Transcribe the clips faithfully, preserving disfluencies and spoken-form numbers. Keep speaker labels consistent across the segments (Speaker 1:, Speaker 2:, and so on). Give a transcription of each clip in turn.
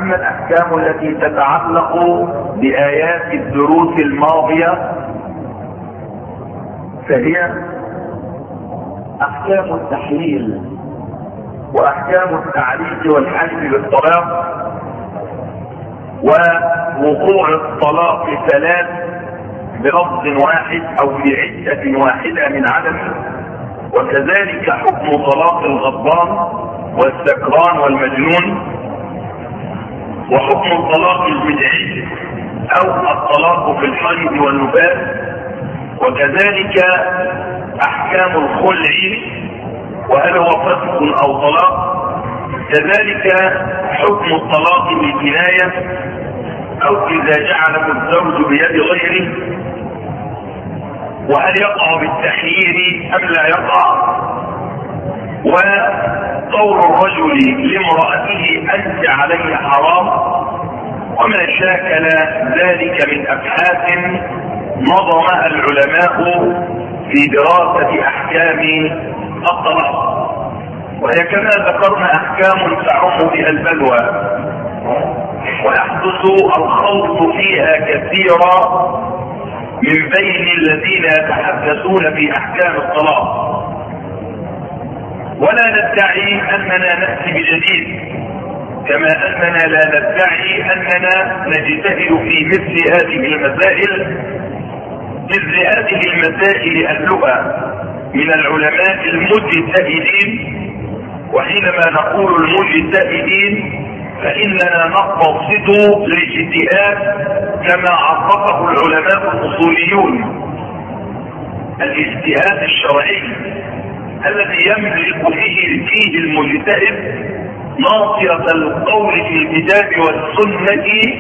Speaker 1: اما الاحكام التي تتعلق بايات الدروس الماضية فهي احكام التحليل واحكام التعريف والحلف بالطلاق ووقوع الطلاق ثلاث بلفظ واحد او بعدة واحدة من عدم، وكذلك حكم طلاق الغضبان والسكران والمجنون، وحكم الطلاق البدعي او الطلاق في الحيض والنفاس، وكذلك احكام الخلع وهل هو فسق او طلاق، كذلك حكم الطلاق بالجناية او اذا جعله الزوج بيد غيره، وهل يقع بالتحرير ام لا يقع، وقول الرجل لامرأته انت علي حرام، وما شاكل ذلك من ابحاث نظمها العلماء في دراسة احكام الطلاق، وهي كما ذكرنا احكام تعم بها البلوى ويحدث الخلط فيها كثيرا من بين الذين يتحدثون في احكام الطلاق، ولا ندعي اننا ناتي بجديد كما اننا لا ندعي اننا نجتهد في مثل هذه المسائل. مثل هذه المسائل اهلها من العلماء المجتهدين، وحينما نقول المجتهدين فإننا نقصد الاجتهاد كما عرفه العلماء الأصوليون، الاجتهاد الشرعي الذي يملك فيه فيه المجتهد ناصية القول في الكتاب والسنة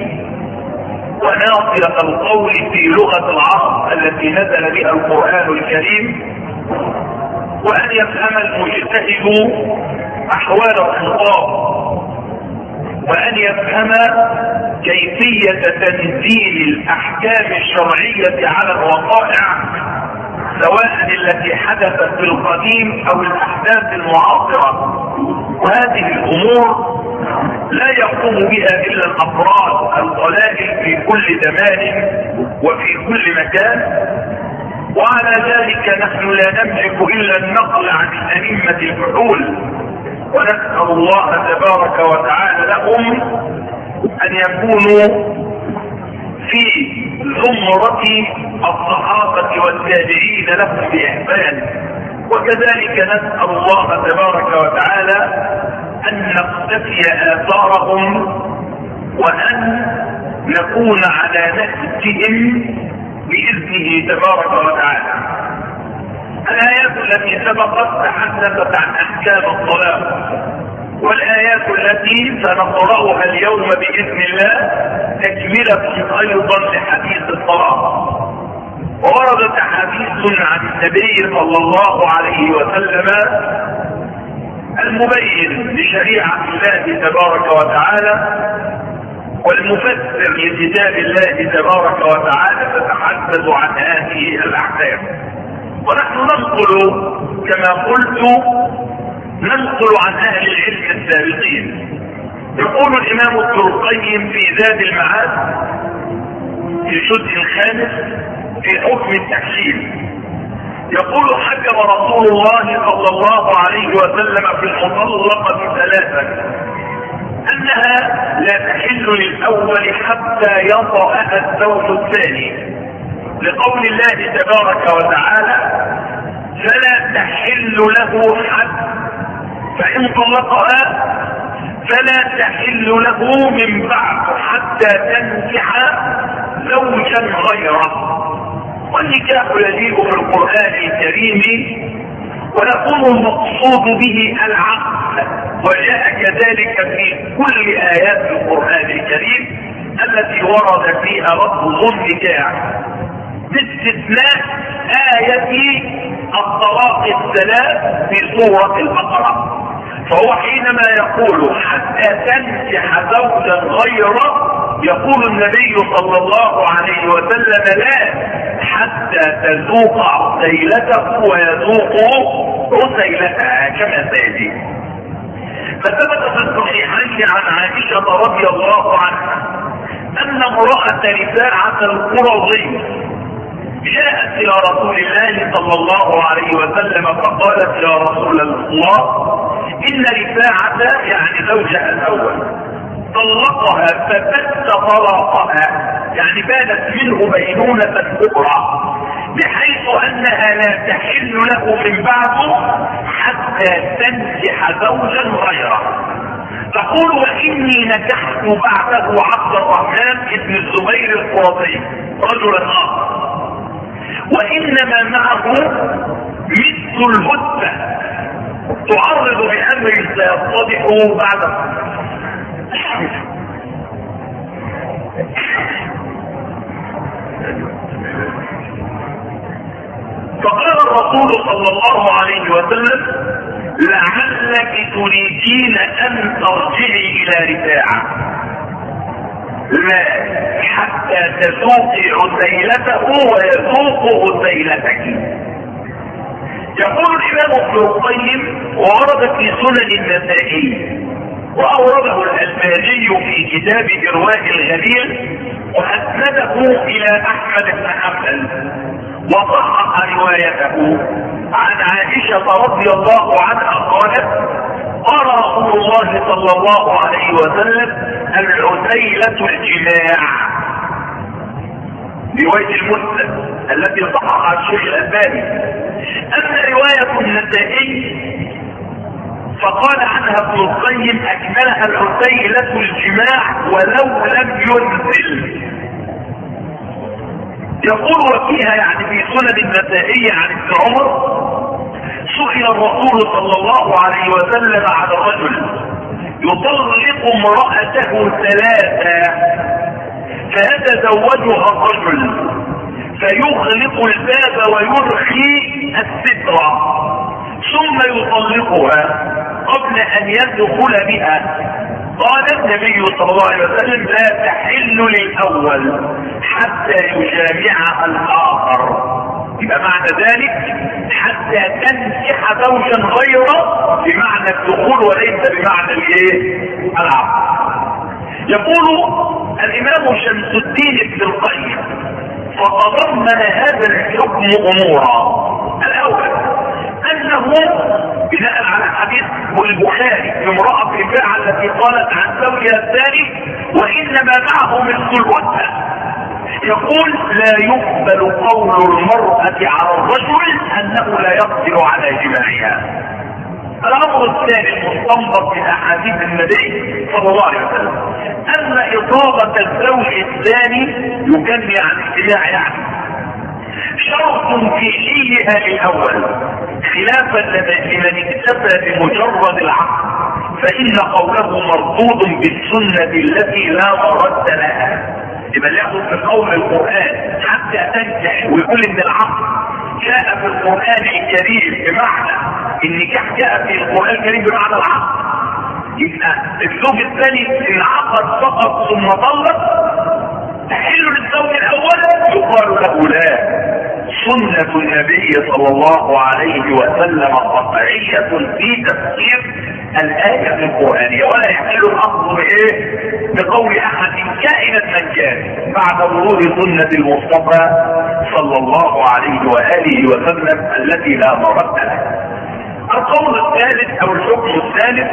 Speaker 1: وناصية القول في لغة العرب التي نزل بها القرآن الكريم، وأن يفهم المجتهد أحوال الخطاب، وأن يفهم كيفية تنزيل الأحكام الشرعية على الوقائع سواء التي حدثت في القديم أو الأحداث المعاصرة. وهذه الأمور لا يقوم بها إلا الأفراد القلائل في كل زمان وفي كل مكان، وعلى ذلك نحن لا نملك إلا النقل عن أئمة الفحول، ونسأل الله تبارك وتعالى لهم أن يكونوا في زمرة الصحابة والتابعين لهم بإحسان، وكذلك نسأل الله تبارك وتعالى أن نقتفي آثارهم وأن نكون على نهجهم بإذنه تبارك وتعالى. الآيات التي سبقت تحدثت عن أحكام الطلاق، والآيات التي سنقرأها اليوم بإذن الله تكملة أيضا لحديث الطلاق. ووردت حديث عن النبي صلى الله عليه وسلم المبين لشريعة الله تبارك وتعالى والمفسر لكتاب الله تبارك وتعالى تتحدث عن هذه الأحكام. ونحن ننقل كما قلت ننقل عن أهل العلم السابقين. يقول الإمام ابن القيم في زاد المعاد في الجزء الخامس في حكم التحليل، يقول حكم رسول الله صلى الله عليه وسلم في المطلقة ثلاثا أنها لا تحل للأول حتى يطأها الزوج الثاني، لقول الله تبارك وتعالى فلا تحل له حتى فإن طلقها فلا تحل له من بعد حتى تنكح زوجا غيره. والنكاح يليق في القرآن الكريم ويكون المقصود به العقد، وجاء كذلك في كل آيات القرآن الكريم التي ورد فيها لفظ النكاح باستثناء آية الطلاق الثلاث في سورة البقرة. فهو حينما يقول حتى تنكح زوجا غيره يقول النبي صلى الله عليه وسلم لا حتى تذوق عسيلته ويذوق عسيلتها كما سيأتي. فثبت في الصحيحين عن عائشة رضي الله عنها ان امرأة رفاعة القرظي جاءت الى رسول الله صلى الله عليه وسلم فقالت يا رسول الله ان رفاعة يعني زوجها الاول طلقها فبت طلاقها، يعني بانت منه بينونة كبرى بحيث انها لا تحل له من بعده حتى تنكح زوجا غيره. تقول واني نكحت بعده عبد الرحمن بن الزبير القرظي رجلا اخر وانما معه مثل الهدبة تعرض بامر سيتضح بعد. فقال الرسول صلى الله عليه وسلم لعلك تريدين ان ترجعي الى رفاعة، لا حتى تذوقي عسيلته ويذوق عسيلتك. يقول الامام ابن القيم وورد في سنن النسائي واورده الالباني في كتاب ارواء الغليل واسنده الى احمد بن حنبل وصحح روايته عن عائشة رضي الله عنها قالت قال رسول الله صلى الله عليه وسلم العسيلة الجماع، رواية المسلم التي صححها الشيخ الألباني. أما رواية النسائي فقال عنها ابن القيم أكملها العسيلة الجماع ولو لم ينزل. يقول وفيها يعني في سنن النسائي عن ابن عمر سئل الرسول صلى الله عليه وسلم على رجل يطلق امرأته ثلاثة فيتزوجها الرجل فيغلق الباب ويرخي الستر ثم يطلقها قبل ان يدخل بها. قال النبي صلى الله عليه وسلم لا تحل للاول حتى يجامعها الاخر. يبقى معنى ذلك حتى تنكح زوجا غيره بمعنى الدخول وليس بمعنى الايه؟ العقد. يقول الامام شمس الدين ابن القيم فتضمن هذا الحكم امورا. الاول انه بناء على حديث البخاري في امرأة رفاعة التي قالت عن زوجها الثاني وانما معه مثل الهدبة، يقول لا يقبل قول المرأة على الرجل انه لا يقدر على جماعها. الامر الثاني المستنبط من احاديث النبي صلى الله عليه وسلم ان اصابة الزوج الثاني يكن عن اجتماع يعني شرط في حيها الاول خلافا لمن اكتفى بمجرد العقد فان قوله مردود بالسنة التي لا مرد لها. يبقى ياخذ من قول القرآن حتى تنكح ويقول ان العقد جاء في القرآن الكريم بمعنى النكاح جاء في القرآن الكريم بمعنى العقد، يبقى الزوج الثاني انعقد فقط ثم طلق تحل للزوج الاول يقال له لا، سنة النبي صلى الله عليه وسلم قطعية في تفسير الآية القرآنية ولا يحل الأمر بإيه؟ بقول أحد كائنا من كان بعد ورود سنة المصطفى صلى الله عليه وآله وسلم التي لا مرد لها. القول الثالث أو الحكم الثالث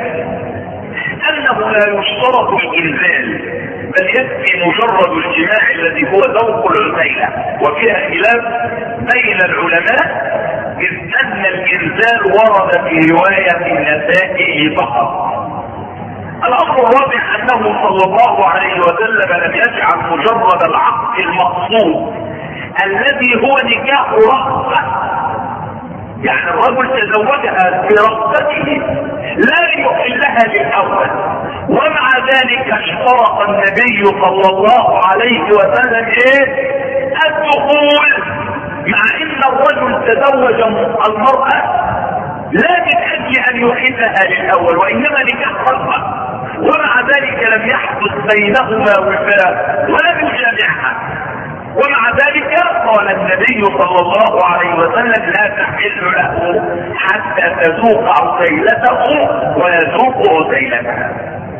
Speaker 1: أنه لا يشترط الإنزال بل يكفي مجرد الجماع الذي هو ذوق العسيلة، وفيها خلاف بين العلماء إذ أن الإنزال ورد في رواية النسائي فقط. الأمر الرابع أنه صلى الله عليه وسلم لم يجعل مجرد العقد المقصود الذي هو نكاح رغبة، يعني الرجل تزوجها برغبته لا ليحلها للأول، ومع ذلك اشترط النبي صلى الله عليه وسلم ايه؟ الدخول، مع ان الرجل تزوج المرأة لا من اجل ان يحلها للأول وانما نكاح رغبة، ومع ذلك لم يحدث بينهما وفاء ولم يجامعها. ومع ذلك قال النبي صلى الله عليه وسلم لا تحل له حتى تذوق عسيلته ويذوق عسيلتها.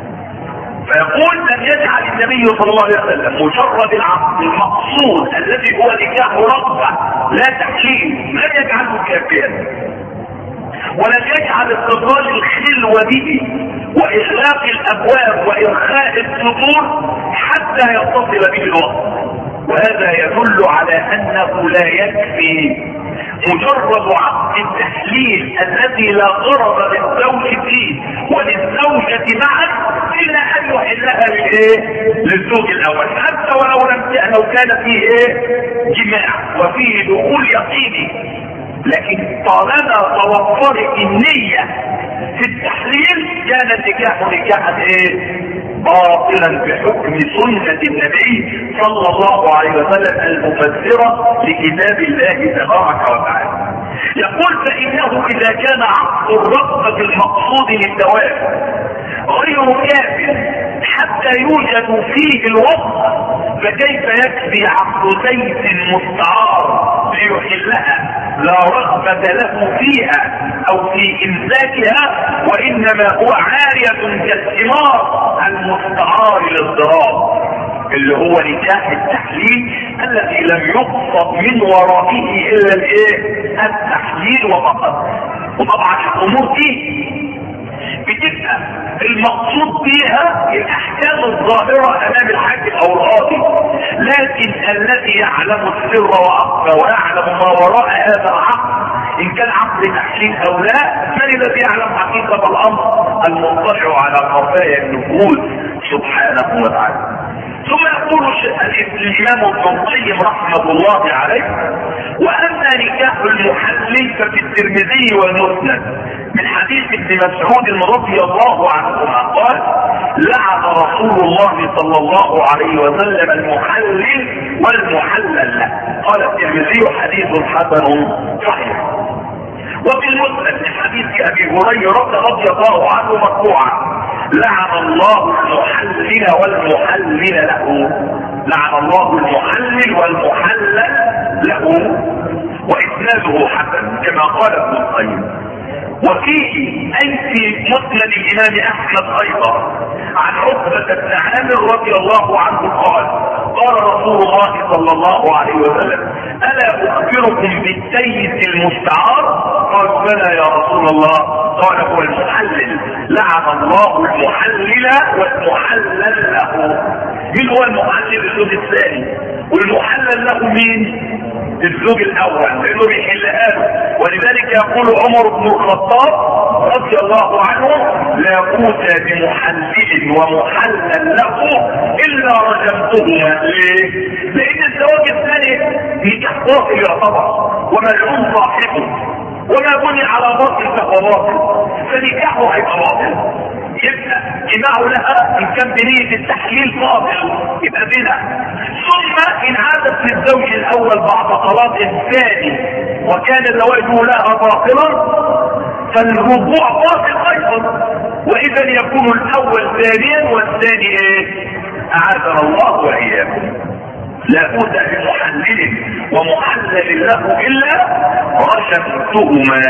Speaker 1: فيقول لم يجعل النبي صلى الله عليه وسلم مجرد العقد المقصود الذي هو نكاح رغبة لا تحليل، لم يجعله كافيا، ولم يجعل استطال الخلوة به واغلاق الابواب وارخاء الصدور حتى يتصل به الوقت. وهذا يدل على انه لا يكفي مجرد عقد التحليل الذي لا غرض للزوج فيه وللزوجة معا الا ان يحلها للايه؟ للزوج الاول، حتى ولو لم لو كان فيه ايه؟ جماع وفيه دخول يقيني. لكن طالما توفرت النية في التحليل كان النكاح نكاحا ايه؟ باطلا بحكم سنة النبي صلى الله عليه وسلم المفسرة لكتاب الله تبارك وتعالى. يقول فإنه إذا كان عقد الرغبة المقصود للزواج غير كاف حتى يوجد فيه الوقت، فكيف يكفي عقد زيت مستعار ليحلها لا رغبة له فيها او في امساكها، وانما هو عارية كالثمار المستعار للضراب اللي هو نكاح التحليل الذي لم يقصد من ورائه الا الايه؟ التحليل وفقط. وطبعا الامور دي بتبقى المقصود بها الاحكام الظاهرة امام الحاكم او القاضي، لكن الذي يعلم السر واخفى ويعلم ما وراء هذا العقد ان كان عقد تحليل او لا، من الذي يعلم حقيقة الامر؟ المطلع على خفايا النفوس سبحانه وتعالى. ثم يقول الامام ابن القيم رحمه الله عليه: واما نكاح المحلل ففي الترمذي والمسند من حديث ابن مسعود رضي الله عنهما قال: لعن رسول الله صلى الله عليه وسلم المحلل والمحلل له. قال الترمذي: حديث حسن صحيح. وفي المسند من حديث ابي هريره رضي الله عنه مرفوعا: لعن الله المحلل والمحلل له. لعن الله المحلل والمحلل له، واسناده حسن كما قال ابن القيم. وفيه اي في مسند الامام احمد ايضا عن عقبة بن عامر رضي الله عنه قال: قال رسول الله صلى الله عليه وسلم: الا اخبركم بالتيس المستعار؟ قالوا: بلى يا رسول الله. قال: هو المحلل. لعن الله المحلل والمحلل له. مين هو المحلل؟ الزوج الثاني. والمحلل له مين؟ الزوج الاول، لانه بيحلها له. ولذلك يقول عمر بن الخطاب رضي الله عنه: لا قوت بمحلل ومحلل له الا رجمتهما. ليه؟ لان الزواج الثاني نكاح باطل يعتبر وملعون صاحبه، وما بني على باطل فهو باطل، فنكاحه هيبقى باطل. يبقى جماعه لها ان كان بنية التحليل باطل يبقى بنا. ثم ان عادت للزوج الاول بعد طلاق الثاني وكان زواجه لها باطلا فالرجوع باطل ايضا، واذا يكون الاول ثانيا والثاني ايه؟ اعاذنا الله واياكم. لا بد بمحلل ومحلل له الا رشدتهما.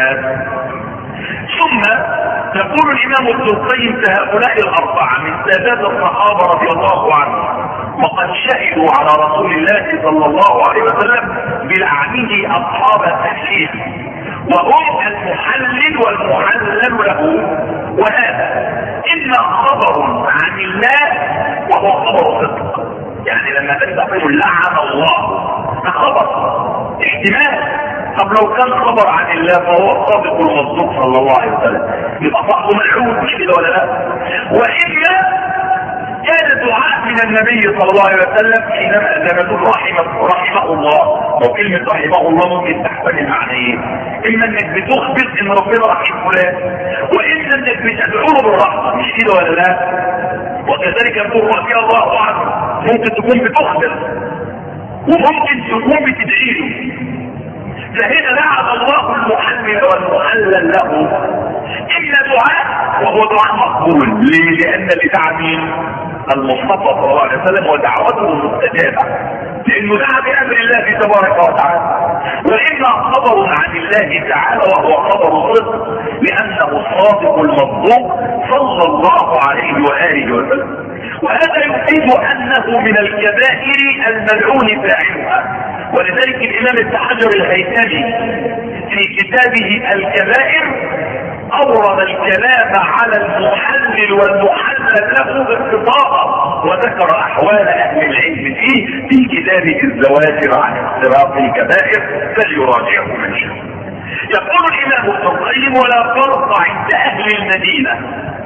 Speaker 1: ثم يقول الامام ابن القيم: فهؤلاء الاربعه من سادات الصحابه رضي الله عنهم وقد شهدوا على رسول الله صلى الله عليه وسلم بلعنه اصحاب التحليل، وهم المحلل والمحلل له. وهذا اما خبر عن الله وهو خبر صدق، يعني لما تقول لعن الله ده خبر احتمال. طب لو كان خبر عن الله فهو الصادق المصدوق صلى الله عليه وسلم، يبقى صاحبه ملعون، مش كده ولا لا؟ واما كان دعاء من النبي صلى الله عليه وسلم حينما لما تقول رحمه رحمه الله، وكلمه رحمه الله ممكن تحتمل معنيين: اما انك بتخبر ان ربنا رحيم فلان، واما انك بتدعو له بالرحمه، مش كده ولا لا؟ وكذلك يقول رضي الله عنه ممكن تكون بتخبر وممكن تكون بتدعي له. فهنا لعن الله المحلل والمحلل له، اما دعاء وهو دعاء مقبول. ليه؟ لان اللي دعا مين؟ المصطفى صلى الله عليه وسلم ودعوته مستجابة، لانه دعا بامر الله تبارك وتعالى، وانها خبر عن الله تعالى وهو خبر صدق، لانه الصادق المصدوق صلى الله عليه واله وسلم. وهذا يفيد انه من الكبائر الملعون فاعلها. ولذلك الامام ابن حجر الهيثمي في كتابه الكبائر اورد الكلام على المحلل والمحلل له باختصارا، وذكر احوال اهل العلم فيه في كتابه الزواجر عن اختراق الكبائر، فليراجعه من شاء. يقول الامام ابن القيم: ولا فرق عند اهل المدينه،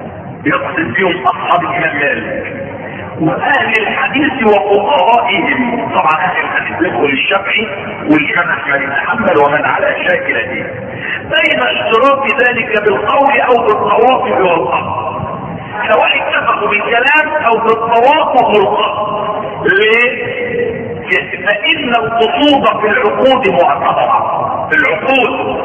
Speaker 1: يقصد بهم اصحاب الامام مالك واهل الحديث وفقهائهم، طبعا اهل الحديث يدخل الشافعي والامام احمد بن حنبل ومن على شاكلته، بين اشتراك ذلك بالقول او بالتوافق والقصد، سواء اتفقوا بالكلام او بالتوافق والقصد. ليه؟ فان القصود في العقود معتبره، في العقود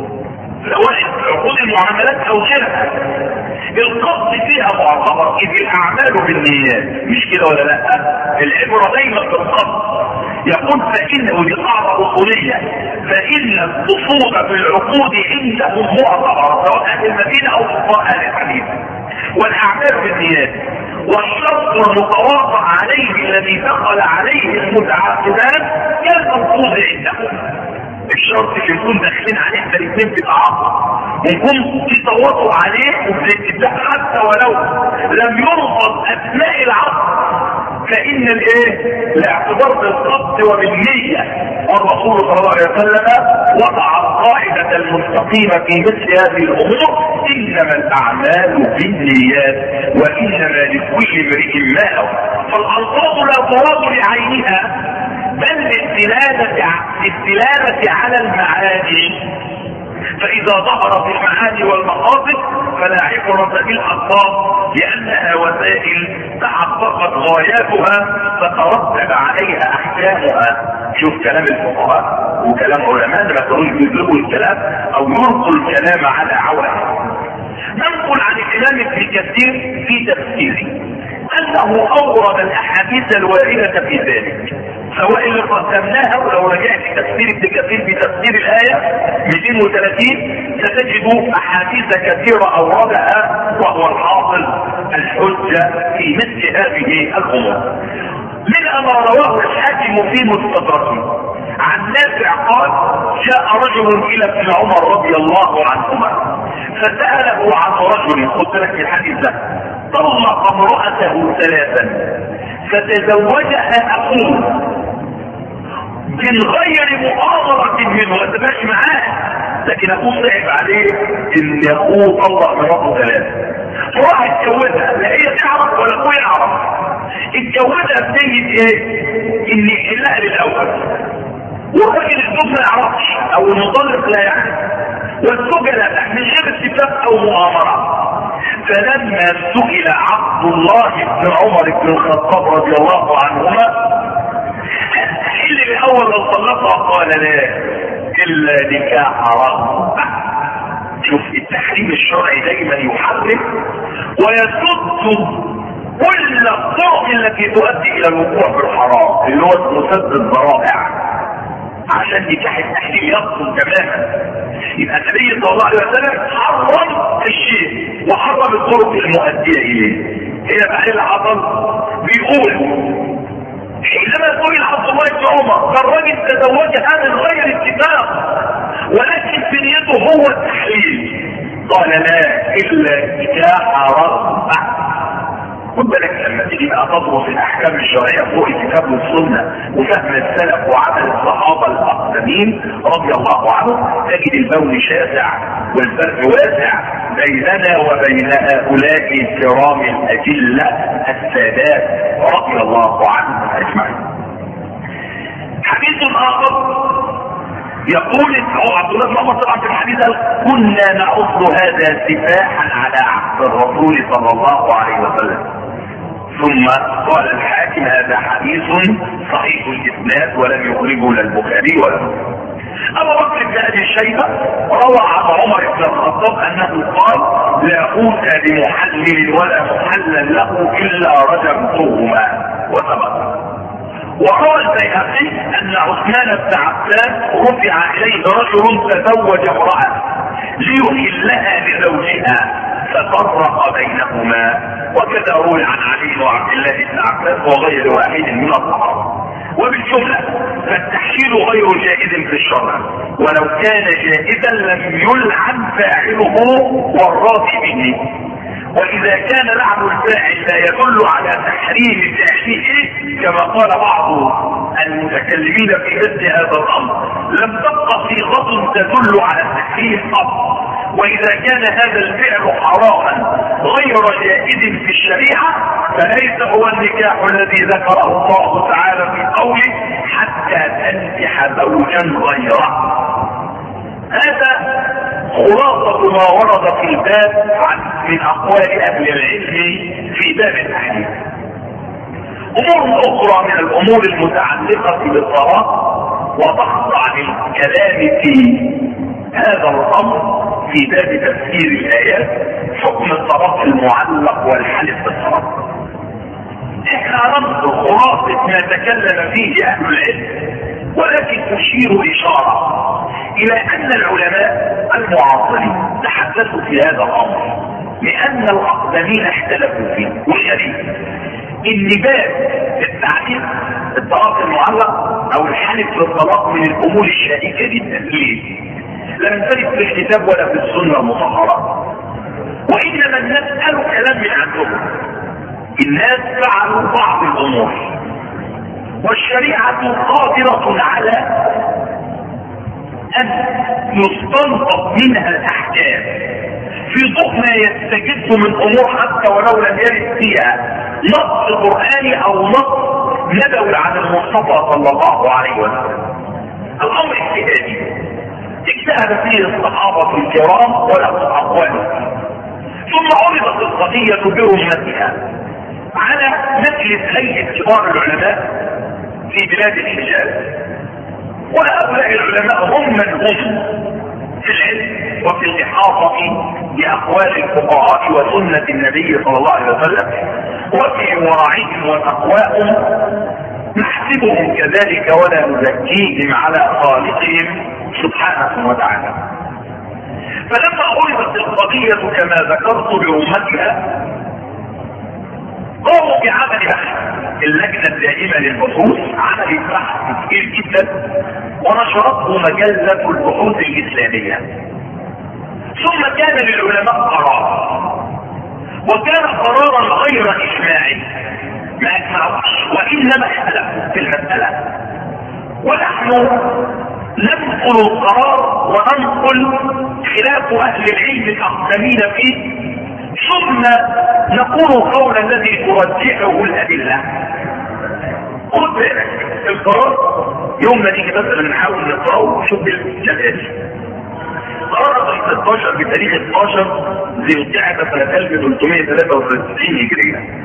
Speaker 1: سواء عقود المعاملات او غيرها القصد فيها معتبر، اذ الاعمال بالنيات، مش كده ولا لا؟ العبره دايما بالقصد. يقول فان ودي قاعده اصوليه، فان القصود في العقود عندهم معتبر سواء اهل المدينه او فقهاء اهل الحديث، والاعمال بالنيات، والشرط المتواضع عليه الذي دخل عليه المتعاقدان كالمنقوض عندهم. الشرط اللي يكون داخلين عليه احنا الاثنين في تعاقد يكون في تواطؤ عليه وبالاتفاق، حتى ولو لم يرفض اثناء العقد، فان الايه؟ الاعتبار بالقصد وبالنية. والرسول صلى الله عليه وسلم وضع القاعدة المستقيمة في مثل هذه الامور: انما الاعمال بالنيات وانما لكل امرئ ما نوى. فالالفاظ لا تراد لعينها بل للدلالة للدلالة على المعاني، فإذا ظهرت المعاني والمقاصد فلا عبرة بالألفاظ، لأنها وسائل تحققت غاياتها فترتب عليها أحكامها. شوف كلام الفقهاء وكلام علماء لما تقول يدلقوا الكلام أو يلقوا الكلام على عوامل. ننقل عن الإمام ابن كثير في تفسيره انه اورد الاحاديث الواردة في ذلك، سواء اللي قدمناها، ولو رجعت تفسير ابن كثير في تفسير الايه مئتين وثلاثين ستجد احاديث كثيرة اوردها، وهو الحاصل الحجة في مثل هذه الامور. من ما رواه الحاكم في مستدركه عن نافع قال: جاء رجل الى ابن عمر رضي الله عنهما فسأله عن رجل، قلت لك الحديث ده، طلق امرأته ثلاثا فتزوجها اخوه من غير مؤامرة منه، ما تبقاش معاه، لكن اخوه صعب عليه ان اخوه طلق مراته ثلاثة، فراح اتجوزها، لا هي تعرف ولا اخوه يعرف، اتجوزها بنية ايه؟ ان يحلها للاول، والراجل الزوج ما يعرفش او المطلق لا يعرف، والزوجة لا من غير اتفاق او مؤامرة. فلما سئل عبد الله بن عمر بن الخطاب رضي الله عنهما اللي الاول لو طلقها قال: لا الا نكاح حرام. شوف التحريم الشرعي دايما يحرم ويسد كل الطرق التي تؤدي الى الوقوع في الحرام، اللي هو مسد الذرائع، عشان نكاح التحريم يبطل تماما. يبقى النبي صلى الله عليه وسلم حرم الشيء وحرم الطرق المؤديه اليه. هنا بقى اللي حصل بيقول: حينما سئل عبد الله بن عمر فالراجل تزوجها من غير اتفاق ولكن في نيته هو التحليل، قال: لا الا نكاح حرام. خد بالك لما تيجي بقى تدرس الاحكام الشرعيه فوق الكتاب والسنه وفهم السلف وعمل الصحابه الاقدمين رضي الله عنهم، تجد البون شاسع والفرق واسع بيننا وبين هؤلاء الكرام الاجله السادات رضي الله عنهم اجمعين. حديث اخر يقول عبد الله بن عمر طبعا في الحديث: كنا نعد هذا سفاحا على عهد الرسول صلى الله عليه وسلم. ثم قال الحاكم: هذا حديث صحيح الاسناد ولم يخرجه لا البخاري ولا مسلم. ابو بكر بن ابي شيبه روى عن عمر بن الخطاب انه قال لا اوتى بمحلل ولا محلل له الا رجمتهما وثبت. وروى البيهقي ان عثمان بن عفان رفع اليه رجل تزوج امراه ليحلها لزوجها ففرق بينهما، وكذا روي عن علي وعبد الله بن عباس وغير واحد من الصحابه. وبالجمله فالتحليل غير جائز في الشرع، ولو كان جائزا لم يلعن فاعله والراضي به، واذا كان لعن الفاعل لا يدل على تحريم فعله كما قال بعض المتكلمين في مثل هذا الامر لم تبقى صيغه تدل على التحريم قط. واذا كان هذا الفعل حراما غير جائز في الشريعه فليس هو النكاح الذي ذكره الله تعالى في قوله حتى تنكح زوجا غيره. هذا خلاصة ما ورد في الباب عن من اقوال اهل العلم في باب التحليل. امور اخرى من الامور المتعلقة بالطلاق وتخضع للكلام في هذا الامر في باب تفسير الايات حكم الطلاق المعلق والحلف بالطلاق. احنا ننظر خلاصة ما تكلم فيه اهل العلم، ولكن اشير اشارة الى ان العلماء المعاصرين تحدثوا في هذا الامر لان الاقدمين اختلفوا فيه. والغريب ان باب التعليق الطلاق المعلق او الحلف بالطلاق من الامور الشائكة جدا. ليه؟ لم ترد في الكتاب ولا في السنة المطهرة، وانما الناس قالوا كلام من عندهم. الناس فعلوا بعض الامور والشريعة قادرة على ان يستنبط منها الاحكام في ضوء ما يستجد من امور حتى ولو لم يرد فيها نص قرآني او نص نبوي عن المصطفى صلى الله عليه وسلم. الامر اجتهادي اجتهد فيه الصحابة الكرام ولهم اقوال، ثم عرضت القضية برمتها على مجلس هيئة كبار العلماء في بلاد الحجاز. وهؤلاء العلماء هم من هم في العلم وفي الاحاطة باقوال الفقهاء وسنة النبي صلى الله عليه وسلم وفي ورعهم وتقواهم، نحسبهم كذلك ولا نزكيهم على خالقهم سبحانه وتعالى. فلما عرضت القضية كما ذكرت برمتها قاموا بعمل بحث. اللجنة الدائمة للبحوث عملت بحث كبير جدا ونشرته مجلة البحوث الإسلامية. ثم كان للعلماء قرار، وكان قرارا غير إجماعي ما أجمعوش وإنما اختلفوا في المسألة، ونحن ننقل القرار وننقل خلاف أهل العلم الأقدمين فيه، ثم نقول قول الذي ترجحه الأدلة. خد بالك القرار يوم ما نيجي مثلا نحاول نقراه ونشوف الجلال. قرار ستة عشر بتاريخ اتناشر ذي القعدة سنة ألف وثلاثمائة وثلاثة وستين هجرية.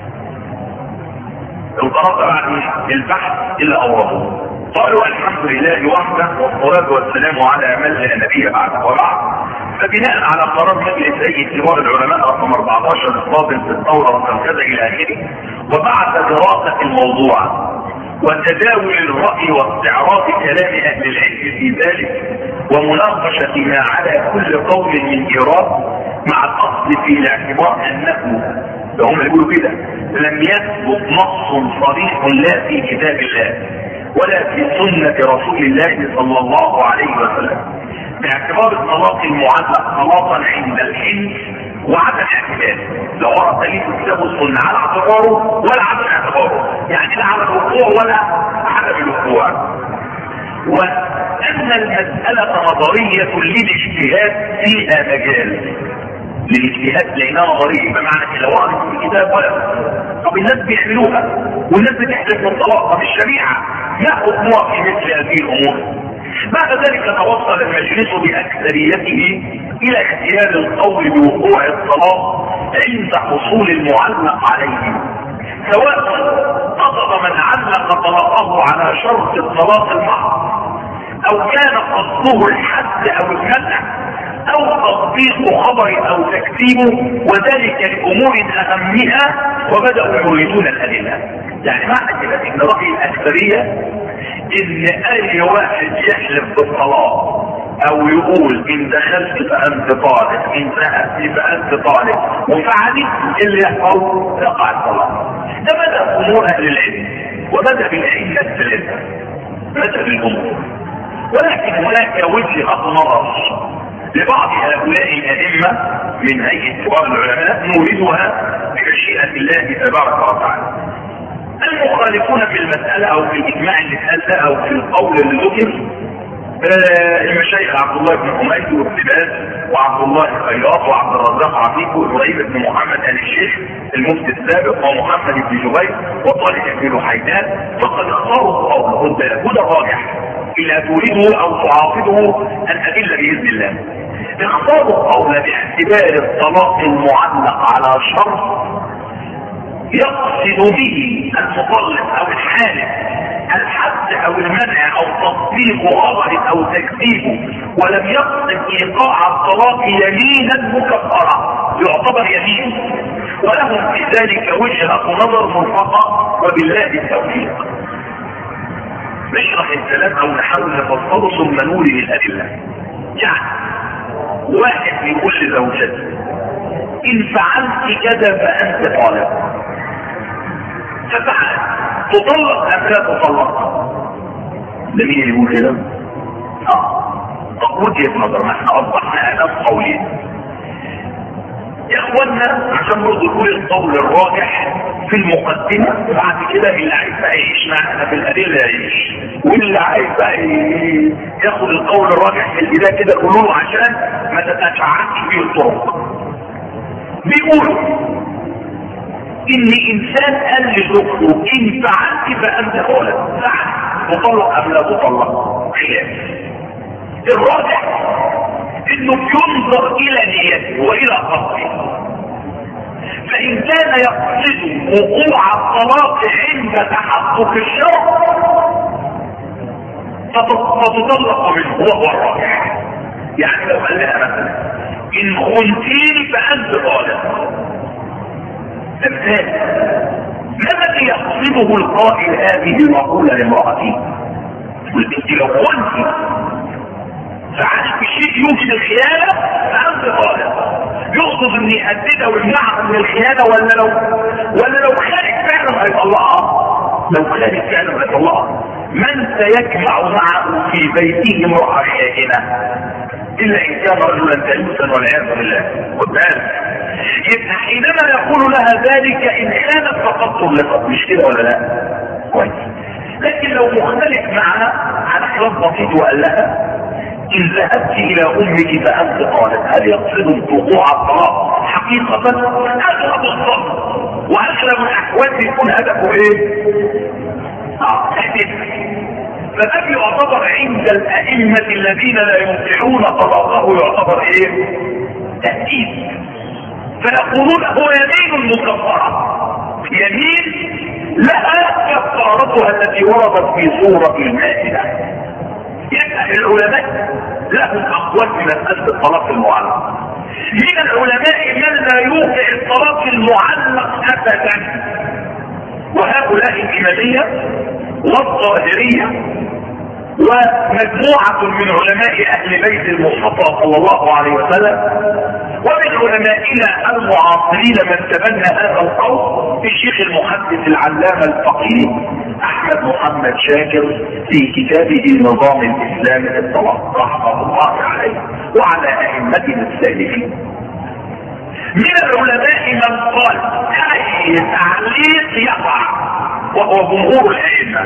Speaker 1: القرار بعد البحث اللي أورده قالوا الحمد لله وحده والصلاة والسلام على من لا نبي بعده. وبعد فبناء على قرار مجلس هيئة كبار العلماء رقم أربعة عشر الصادر في الثورة رقم كذا إلى آخره، وبعد دراسة الموضوع وتداول الرأي واستعراض كلام أهل العلم في ذلك ومناقشة ما على كل قول من إيراد، مع الأصل في الاعتبار أنه هم يقولوا كده لم يثبت نص صريح لا في كتاب الله ولا في سنة رسول الله صلى الله عليه وسلم باعتبار الطلاق المعلق طلاقا عند الحنس وعدم اعتباره. لو ورد دليل في كتاب السنة على اعتباره ولا عدم اعتباره، يعني لا على الوقوع ولا عدم الوقوع. وأن المسألة نظرية للاجتهاد فيها مجال للاجتهاد لانها نظريه، بمعنى لو ورد في الكتاب ولا. طب الناس بيعملوها والناس بتحدث من طلاقها بالشريعه، ما حكمها في مثل هذه الامور؟ بعد ذلك توصل المجلس باكثريته الى اختيار القول بوقوع الطلاق عند حصول المعلق عليه، سواء قصد من علق طلاقه على شرط الطلاق المحض او كان قصده الحد او المنع او تطبيق خبر او تكذيبه، وذلك لامور اهمها وبداوا يريدون الادله. يعني معنى كده ان راي الاكثريه ان اي واحد يحلف بالطلاق او يقول ان دخلت فانت طالق، ان ذهبت فانت طالق، وفعلت اللي يحصل يقع الطلاق. ده بدا امور اهل العلم وبدا بالائمه الثلاثه، بدا بالامور. ولكن هناك وجهه نظر لبعض هؤلاء الائمه من هيئه كبار العلماء نوردها بمشيئه الله تبارك وتعالى. المخالفون في المساله او في الاجماع اللي اتقال او في القول اللي ذكر المشايخ عبد الله بن حميد وابن باز وعبد الله الخياط وعبد الرزاق عفيف وابراهيم بن محمد ال الشيخ المفتي السابق ومحمد بن جبير وطارق بن لحيدان، فقد اختاروا القول هدى الراجح الا تريده او تعاقده الادله باذن الله. اختاروا القول باعتبار الطلاق المعلق على شرط يقصد به المطلق او الحالف الحد او المنع او تطبيق خبر او تكذيبه، ولم يقصد ايقاع الطلاق يمينا مكفره يعتبر يمين، ولهم في ذلك وجهه نظر مرفقه وبالله التوفيق. نشرح الكلام او نحاول نفصله ثم نورد الادله. يعني واحد يقول لزوجته ان فعلت كذا فانت طالق، ففعلت تطلق ام لا تطلق؟ ده مين اللي يقول كده؟ اه طب وجهه نظر، ما احنا اصبحنا امام قولين يا اخوانا عشان برضه نقول القول الراجح في المقدمه، بعد كده اللي عايز بقى يعيش معانا في الادله يعيش، واللي عايز بقى ياخد القول الراجح في البدايه كده قولوا له عشان ما تتشعبش فيه الطرق. بيقولوا ان انسان قال لزوجته ان فعلت فانت طالق، فعل تطلق ام لا تطلق؟ خلاف. الراجح انه ينظر الى نيته والى قصده، فان كان يقصد وقوع الطلاق عند تحقق الشرط فتطلق منه وهو الراجح. يعني لو قال لها مثلا ان خنتيني فانت طالق، الثاني ما الذي يقصده القائل هذه المقولة لامرأته؟ انت لو كنت فعلت شيء يوجد الخيانة فأنت طالق، يقصد ان يهددها ويمنعها من الخيانة، ولا لو ولا لو خارج فعلا هيطلقها؟ لو خارج فعلا هيطلقها. من سيجمع معه في بيته امرأة خائنة الا ان كان رجلا ثالثا والعياذ بالله؟ خد بالك، يبقى حينما يقول لها ذلك ان كانت فقد طلقت، مش كده ولا لا؟ كويس. لكن لو مختلف معها على خلاف بسيط وقال لها ان ذهبت الى امك فانت طالق، هل يقصد وقوع الطلاق حقيقه؟ اغلب الظن واغلب الاحوال يكون هدفه ايه؟ اه تحديد. فده يعتبر عند الائمه الذين لا ينكرون طلاقه يعتبر ايه؟ تأكيد. فيقولون هو يمين مكفرة، يمين لها كفارتها التي وردت في سورة المائدة. يبقى العلماء لهم أقوال في مسألة الطلاق المعلق. من العلماء من لا يوقع الطلاق المعلق أبدا، وهؤلاء الإمامية والظاهرية ومجموعة من علماء أهل بيت المصطفى صلى الله عليه وسلم، ومن علمائنا المعاصرين من تبنى هذا القول الشيخ المحدث العلامة الفقيه أحمد محمد شاكر في كتابه نظام الإسلام في الطلاق رحمه الله عليه وعلى أئمتنا السالفين. من العلماء من قال أي تعليق يقع وهو جمهور الأئمة،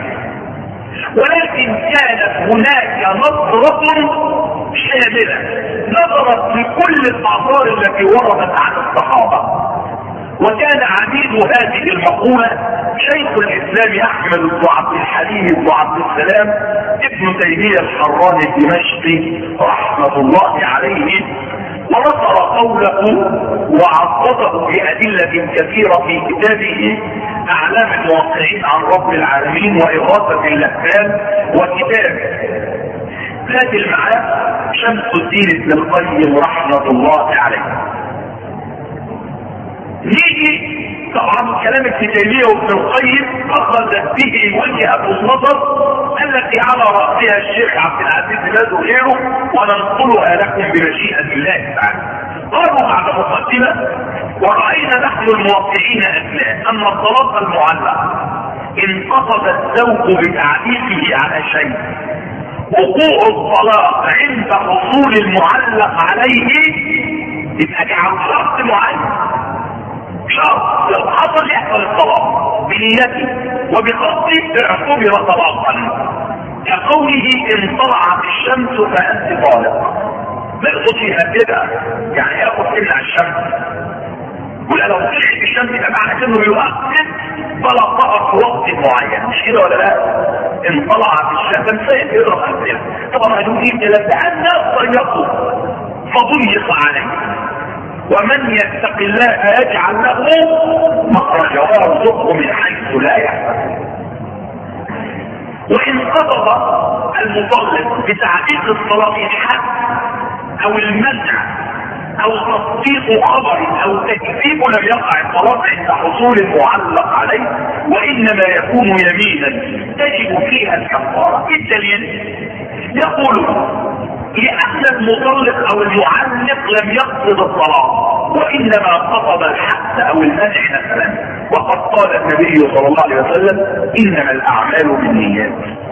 Speaker 1: ولكن كانت هناك نظرة شاملة نظرت لكل الآثار التي وردت عن الصحابة، وكان عميد هذه المقولة شيخ الإسلام أحمد بن عبد الحليم بن عبد السلام ابن تيمية الحراني الدمشقي رحمة الله عليه، ونصر قوله وعضده بأدلة كثيرة في كتابه أعلام الموقعين عن رب العالمين وإغاثة اللهفان، وكتاب ذات المعاد شمس الدين ابن القيم رحمة الله عليه. نيجي طبعا كلام ابن تيمية وابن القيم اخذت به وجهة النظر التي على رأسها الشيخ عبد العزيز باز وغيره، وننقلها لكم بمشيئة الله تعالى. قالوا بعد مقدمة: ورأينا نحن الموقعين أسلاء أن الطلاق المعلق إن قصد الزوج بتعليقه على شيء وقوع الطلاق عند حصول المعلق عليه يبقى جعل شرط معين، شرط لو حصل يحصل الطلاق بنيته وبقصده اعتبر طلاقا، كقوله ان طلعت الشمس فانت طالق. ما يقصد فيها كده يعني ياخد تمنع الشمس، ولا لو طلعت الشمس يبقى معنى انه يؤكد طلقها في وقت معين، مش كده ولا لا؟ ان طلعت الشمس فيقدر امثله. طبعا هدول الكلام ده عن ناس طريقه فضيق عليه. ومن يتق الله يجعل له مخرجا ويرزقه من حيث لا يحتسب. وان قصد المطلق بتعليق الطلاق الحد او المنع او تصديق خبر او تكذيب لم يقع الطلاق عند حصول المعلق عليه، وانما يكون يمينا تجب فيها الكفاره. الدليل يقول: لأن المطلق أو المعلق لم يقصد الطلاق وإنما قصد الحد أو المنع مثلا، وقد قال النبي صلى الله عليه وسلم: إنما الأعمال بالنيات.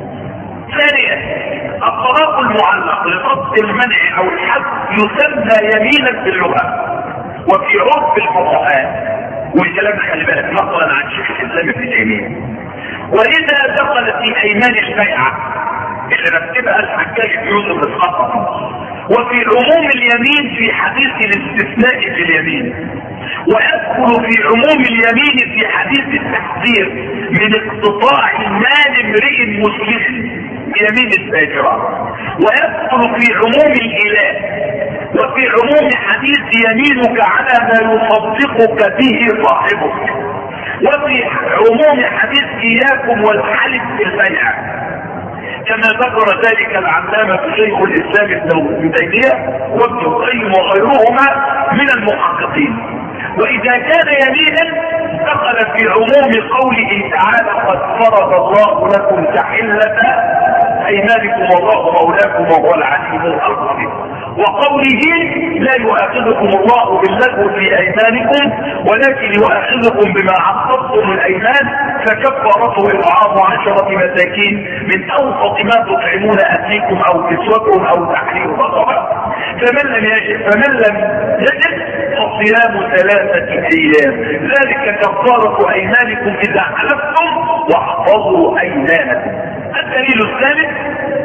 Speaker 1: ثانيا، الطلاق المعلق لقصد المنع أو الحد يسمى يمينا في اللغة وفي عرف الفقهاء، والكلام خلي بالك نقلا عن شيخ الإسلام ابن تيمية. ولذا دخل في أيمان البيعة اللي رتبها الحجاج يوسف الخطأ، وفي عموم اليمين في حديث الاستثناء في اليمين، ويدخل في عموم اليمين في حديث التحذير من اقتطاع مال امرئ مسلم بيمين الفاجرة، ويدخل في عموم الإله، وفي عموم حديث يمينك على ما يصدقك به صاحبك، وفي عموم حديث إياكم والحلف بالبيع، كما ذكر ذلك العلامة شيخ الإسلام ابن تيمية وابن القيم وغيرهما من المحققين. وإذا كان يمينا دخل في عموم قوله تعالى: قد فرض الله لكم تحلة أيمانكم والله مولاكم وهو العليم الخبير، وقوله: لا يؤاخذكم الله باللغو في أيمانكم ولكن يؤاخذكم بما عقدتم الأيمان، فكفارته إطعام عشرة مساكين من أوسط ما تطعمون أهليكم أو كسوتهم أو تحرير رقبة، فمن لم يجد فمن لم يجد فصيام ثلاثة أيام، ذلك كفارة أيمانكم إذا حلفتم واحفظوا أيمانكم. الدليل الثالث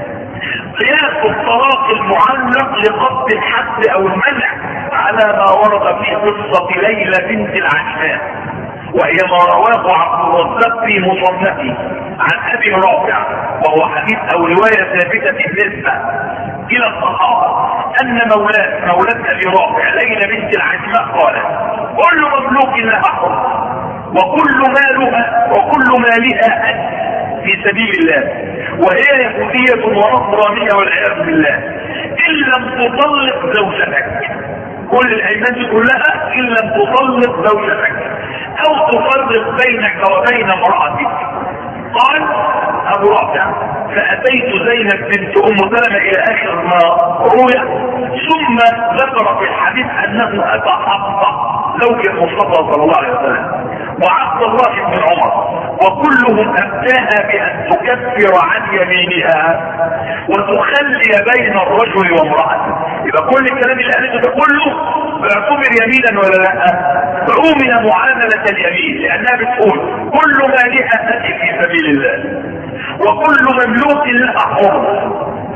Speaker 1: قياس الطلاق المعلق لقصد الحد أو المنع على ما ورد في قصة ليلى بنت العشماء، وهي ما رواه عبد الرزاق في مصنفه عن ابي رافع، وهو حديث او روايه ثابته بالنسبه الى الصحابه ان مولاه مولاه ابي رافع ليلى بنت العشماء قالت: كل مملوك لها حر وكل مالها وكل مالها أجل في سبيل الله، وهي يهوديه ونصرانيه والعياذ بالله، ان لم تطلق زوجتك. كل الايمان دي كلها ان لم تطلق زوجتك او تفرق بينك وبين امرأتك. قال ابو رافع: فاتيت زينب بنت ام سلمة الى اخر ما روي، ثم ذكر في الحديث انه اتى حفصة زوج المصطفى صلى الله عليه وسلم وعبد الله بن عمر، وكلهم افتاها بان تكفر عن يمينها وتخلي بين الرجل وامرأته. يبقى كل الكلام اللي قالته ده كله بيعتبر يمينا ولا لا؟ فعومل معاملة اليمين لانها بتقول كل ما لها تأتي في سبيل الله وكل مملوك لها حر،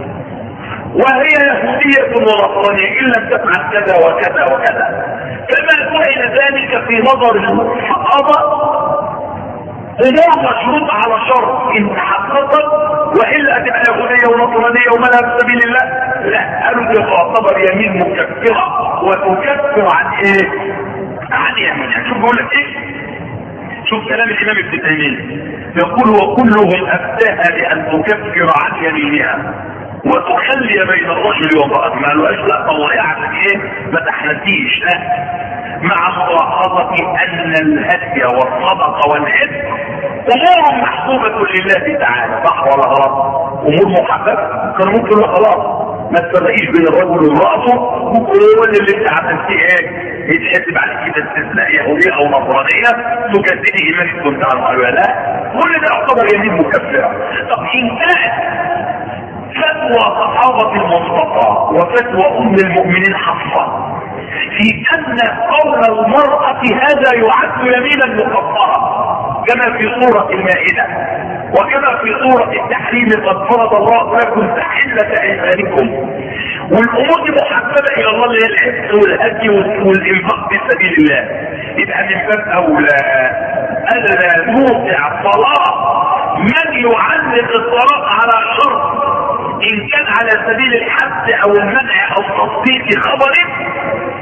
Speaker 1: وهي يهودية ونصرانية ان لم تفعل كذا وكذا وكذا. كما فعل ذلك في نظر الصحابة امور مشروط على شرط ان تحققت والا تبقى يهوديه ونصرانيه ومالها في سبيل الله. لا، قالوا دي تعتبر يمين مكفره وتكفر عن ايه؟ عن يمينها. شوف بيقول لك ايه؟ شوف كلام الامام ابن تيميه يقول: وكلهم افتاها بان تكفر عن يمينها وتخلي بين الرجل وامرأته، ما قالوهاش لا طلعي عشان ايه ما تحنتيش، لا، مع ملاحظة ان الهدي والصدقة والعتق امور محبوبة لله تعالى، صح ولا غلط؟ امور محببة. كان ممكن خلاص ما تفرقيش بين الرجل وامرأته وكل اللي انت عملتيه ايه يتحسب على كده استثناء يهودية او نصرانية تجددي ايمانك كنت على لا، كل ده يعتبر يمين مكفرة. طب ان كانت فتوى صحابة المصطفى وفتوى ام المؤمنين حفصة في ان قول المرأة هذا يعد يمينا مكفرة كما في سورة المائدة وكما في سورة التحريم قد فرض الله لكم تحلة ايمانكم، والامور دي محببة الى الله اللي هي العتق والهدي والانفاق في سبيل الله، يبقى من باب اولى الا نوقع الطلاق من يعلق الطلاق على شرط ان كان على سبيل الحث او المنع او تصديق خبره،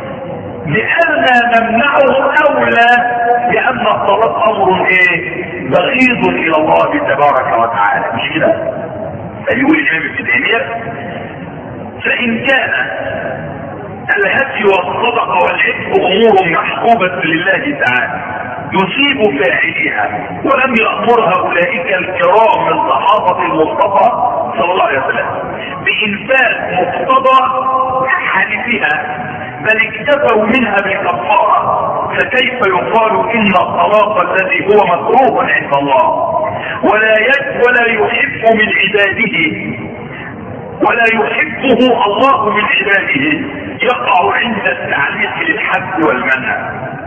Speaker 1: لأننا نمنعه اولى لان الطلاق امر ايه بغيض الى الله تبارك وتعالى، مش كده؟ فيقول الامام ابن تيمية فان كان الهدي والصدقه والعتق امور محبوبه لله تعالى يصيب فاعلها ولم يأمرها اولئك الكرام من صحابة المصطفى صلى الله عليه وسلم بإنفاذ مقتضى حلفها بل اكتفوا منها بالكفارة، فكيف يقال ان الطلاق الذي هو مكروه عند الله ولا يد ولا يحب من عباده ولا يحبه الله من عباده يقع عند التعليق للحد والمنع،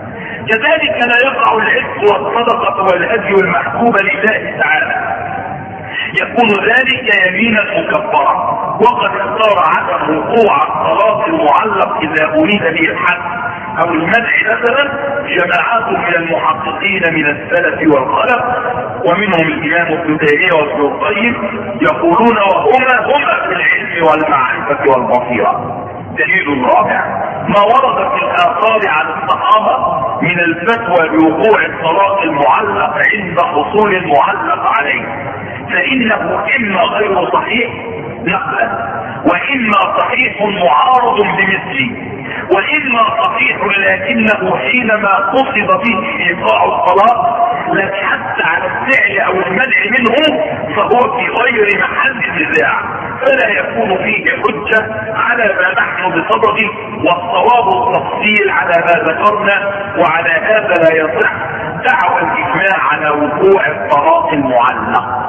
Speaker 1: كذلك لا يقع العتق والصدقة والهدي والمحبوب لله تعالى، يكون ذلك يمينا مكفرة. وقد اختار عدم وقوع الطلاق المعلق اذا اريد به الحد او المنع مثلا جماعات من المحققين من السلف والخلف ومنهم الامام ابن تيمية وابن القيم يقولون وهما هما في العلم والمعرفة والبصيرة. دليل رابع ما ورد في الاثار عن الصحابة من الفتوى بوقوع الطلاق المعلق عند حصول المعلق عليه، فانه اما غير صحيح نقلا واما صحيح معارض بمثله واما صحيح لكنه حينما قصد به ايقاع الطلاق لم حتى على الفعل او المنع منه فهو في غير محل النزاع، فلا يكون فيه حجة على ما نحن بصدده، والصواب التفصيل على ما ذكرنا، وعلى هذا لا يصح دعوى الاجماع على وقوع الطلاق المعلق.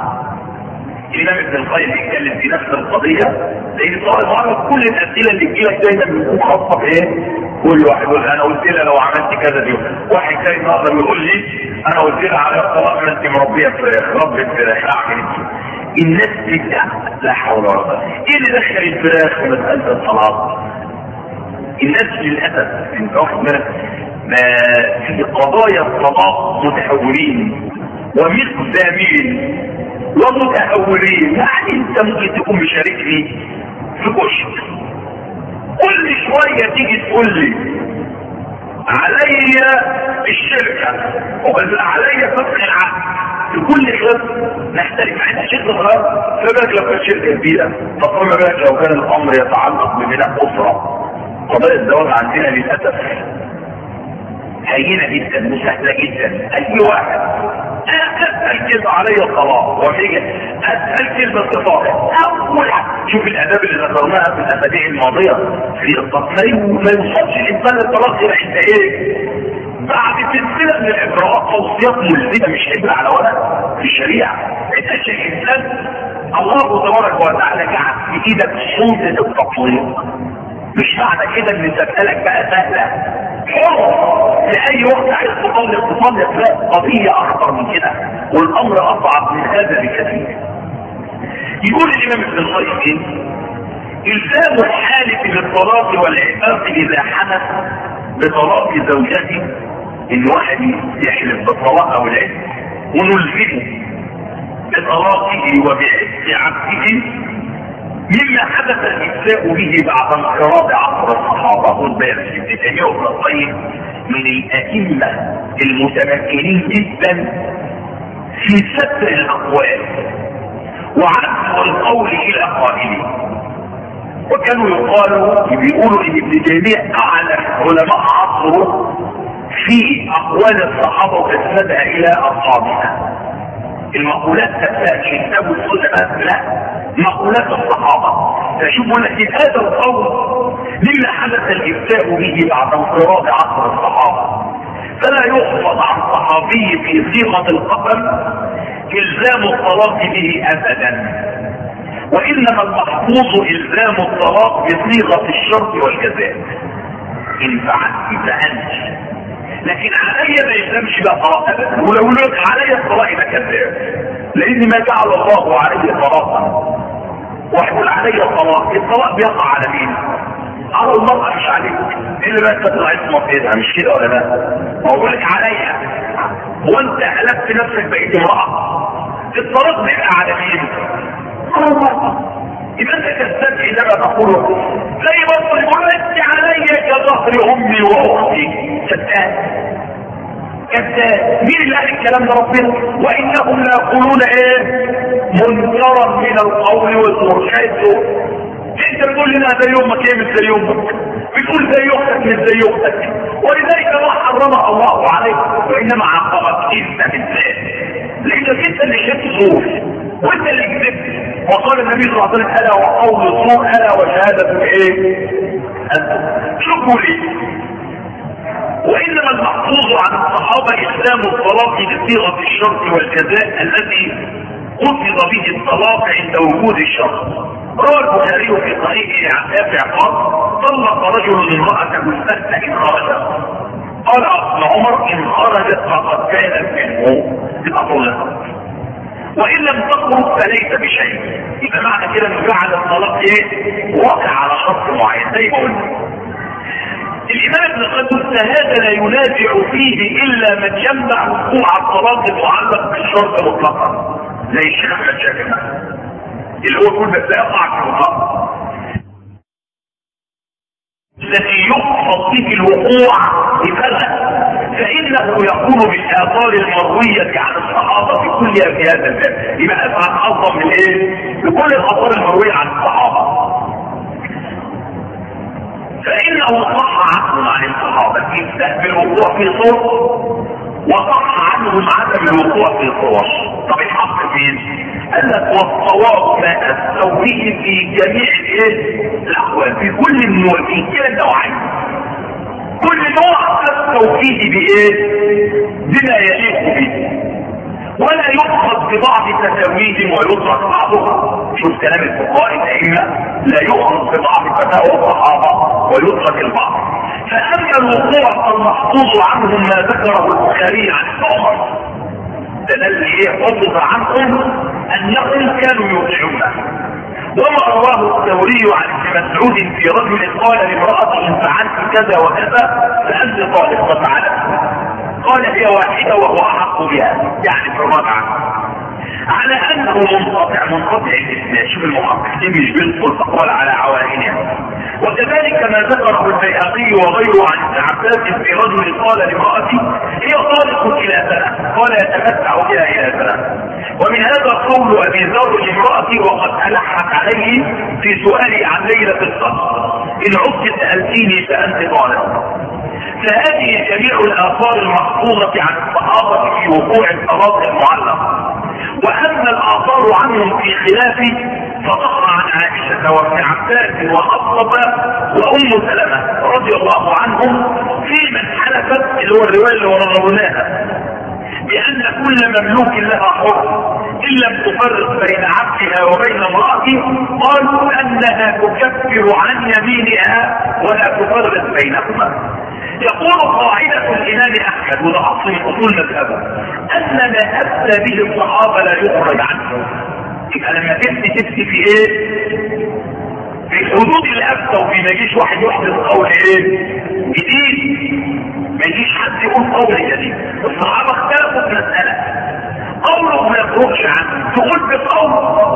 Speaker 1: الامام ابن القيم يتكلم في نفس القضيه لان طبعا كل الاسئله اللي تجيلك دايما بتكون خاصه بايه؟ كل واحد يقول انا قلت لها لو عملت كذا دي، واحد جاي النهارده بيقول لي انا قلت لها على الطلاق ما انت مربيه فراخ ربة فراخ اعمل الناس بتاع لا حول ولا قوه. ايه اللي دخل الفراخ في مساله الطلاق؟ الناس للاسف انت واخد بالك في قضايا الطلاق متحولين ومقدامين ومتحولين، يعني انت ممكن تكون مشاركني في كشك كل شويه تيجي تقول لي عليا الشركه وعليا فسخ العقد في كل خط نختلف عن شركه صغيره، فبالك لو كانت شركه كبيره، طب ما بالك لو كان الامر يتعلق ببناء اسره. قضايا الزواج عندنا للاسف هينه جدا وسهله جدا، اي واحد اسال كلمه علي الطلاق وفي اسال كلمه الطلاق اول حاجه شوف الاداب اللي ذكرناها في الاسابيع الماضيه في التصنيف، ما يوصلش الانسان للطلاق غير عند ايه؟ بعد سلسله من الاجراءات توصيات ملزمه مش عبء على ورق في الشريعه. انت الانسان الله تبارك وتعالى جعل في ايدك سلطه التطليق، مش معنى كده ان مسألك بقى سهله حر لأي وقت عايز تطلق تطلق، لا، قضية أخطر من كده والأمر أصعب من هذا بكثير. يقول الإمام ابن القيم إلزام الحالف بالطلاق والعتاق إذا حدث بطلاق زوجته، إن واحد يحلف بالطلاق أو العتق ونلزمه بطلاقه وبعتق عبده مما حدث الإفساء به بعد انقراض عصر الصحابة. خد بالك ابن تيمية وابن القيم من الأئمة المتمكنين جدا في ستر الأقوال وعدل القول إلى قائله، وكانوا يقالوا بيقولوا ان ابن تيمية اعلم علماء عصره في اقوال الصحابة واسندها الى اصحابها. المقولات تبدأ كتاب السنة لا مقولات الصحابة. فشوفوا لك هذا القول لما حدث الابتاء به بعد انقراض عصر الصحابة، فلا يحفظ عن صحابي في صيغة القسم الزام الطلاق به ابدا، وانما المحفوظ الزام الطلاق بصيغة الشرط والجزاء. ان فعلت فانت، لكن علي ما يلزمش بقى طلاق ابدا. ولو لك علي الطلاق يبقى كذاب، لان ما جعل الله علي طلاقا ويقول علي الطلاق. الطلاق بيقع على مين؟ على المرأة مش عليك، اللي بقى تطلع اسمه في ايدها، مش كده ولا لا؟ هو بيقول لك عليا، هو انت قلبت نفسك بقيت امرأة. الطلاق بيبقى على مين؟ على المرأة. يبقى انت كذاب عندما تقول زي ما يقول انت علي كظهر امي واختي. كذاب كذاب. مين اللي قال الكلام ده؟ ربنا. وانهم لا يقولون ايه؟ منكرا من القول والزور. شايفه انت بتقول لنا زي يومك ايه مش زي يومك، بتقول زي اختك مش زي اختك، ولذلك ما حرمها الله عليك وانما عاقبك انت بالذات، لانك انت اللي شفت ظروف وانت اللي كذبت. وقال النبي صلى الله عليه وسلم الا وقول الزور الا وشهاده ايه؟ انت شوفوا لي. وانما المحفوظ عن الصحابه اسلام الطلاق بصيغه الشرط والجزاء الذي قصد به الطلاق عند وجود الشرط. روى البخاري في صحيحه عن نافع قال طلق رجل امرأته الفتة ان خرجت، قال ابن عمر ان خرجت فقد كانت منه بطلقت، وان لم تخرج فليس بشيء. يبقى معنى كده انه جعل الطلاق ايه؟ واقع على شرط معين. زي ما قلنا الامام ابن قدس هذا لا ينازع فيه الا من يمنع وقوع الطلاق المعلق بالشرط مطلقا، زي الشيخ احمد شاكر اللي هو يقول بس لا يقع في الوقوع الذي يقصد به الوقوع بكذا، فانه يقول بالاثار المرويه عن الصحابه كلها في هذا الباب. يبقى افهم اعظم من ايه؟ بكل الاثار المرويه عن الصحابه. فانه صح عنهم عن الصحابه يستقبل الوقوع في صور، وصح عنهم عدم الوقوع في صور. طب الحق فين؟ قال لك والصواب ما افتوا به في جميع الايه؟ الاحوال، في كل النوع، في كلا النوعين. كل نوع افتوا فيه بايه؟ بما يليق به، ولا يؤخذ ببعض تساويهم ويترك بعضها. شوف كلام الفقهاء الائمه، لا يؤخذ ببعض فتاوى الصحابه ويترك البعض. فاما الوقوع فالمحفوظ عنهم ما ذكره البخاري عن عمر، ده اللي حفظ عنهم انهم كانوا يوقعونه. وما رواه الثوري عن ابن مسعود في رجل قال لامرأته ان فعلت كذا وكذا فانت طالق ففعلت، قال هي واحده وهو احق بها، يعني في الرابعه، على انه منقطع منقطع الاسناد. شوف المحققين مش بيدخل فقال على عوائلها. وكذلك ما ذكره البيهقي وغيره عن ابن عباس في رجل قال لامرأته هي طالق الى سنه، قال يتمتع بها الى سنه. ومن هذا قول ابي ذر لامرأته وقد الحت عليه في سؤالي عن ليله القدر ان عدت سالتيني فانت طالق. فهذه جميع الاثار المحفوظه عن الصحابه في وقوع الطلاق المعلق. واما الاثار عنهم في خلافه فصح عن عائشه وابن عباس وحفصه وام سلمه رضي الله عنهم في من حلفت، اللي هو الروايه اللي وروناها، بان كل مملوك لها حر ان لم تفرق بين عبدها وبين امرأته، قالوا انها تكفر عن يمينها ولا تفرق بينهما. يقول قاعدة الامام احمد وده اصل اصول مذهبه ان ما افتى به الصحابة لا يخرج عنه. يبقى لما تفتي تفتي في ايه؟ في حدود اللي افتى، وفي ما يجيش واحد يحدث قول ايه؟ جديد، ما يجيش حد يقول قول جديد. الصحابة اختلفوا في مسألة، قوله ما يخرجش عنه، تقول بقول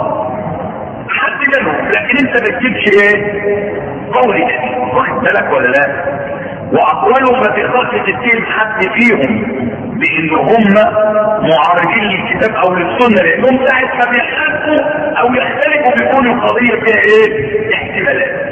Speaker 1: حد منهم، لكن انت ما تجيبش ايه؟ قول جديد. واخد بالك ولا لا؟ واقوالهم ما تقدرش تتهم حد فيهم بان هم معارضين للكتاب او للسنه، لانهم ساعه ما بيحكوا او يختلفوا بيكون القضيه فيها ايه؟ احتمالات.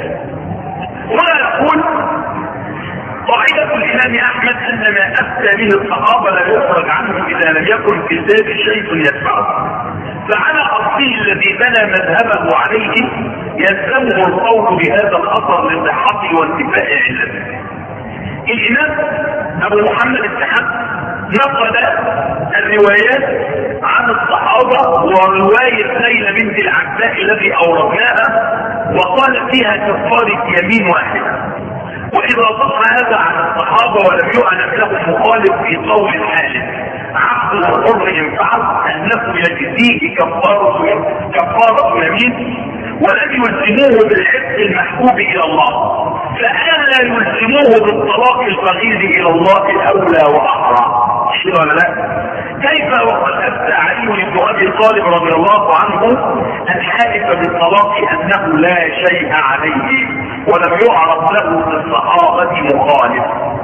Speaker 1: الامام احمد ان ما افتى به الصحابه لا يخرج عنه اذا لم يكن في ذلك شيء يدفعه. فعلى اصله الذي بنى مذهبه عليه يلزمه القول بهذا الاثر لصحته وانتفاء علته. الامام ابو محمد السحاب نقل الروايات عن الصحابه وروايه ليلى بنت العباء الذي اوردناها وقال فيها كفاره يمين واحده. واذا صح هذا عن الصحابه ولم يعلم له مخالف في قول الحالف عبد الحر ينفعل انه يجزيه كفاره كفاره يمين ولم يلزموه بالحفظ المحبوب الى الله، فألا يلزموه بالطلاق الفغير الى الله اولى واحرى. شو ولا لا؟ كيف وقد افتى علي بن ابي طالب رضي الله عنه الحالف بالطلاق انه لا شيء عليه ولم يعرض له في الصحابه مخالف.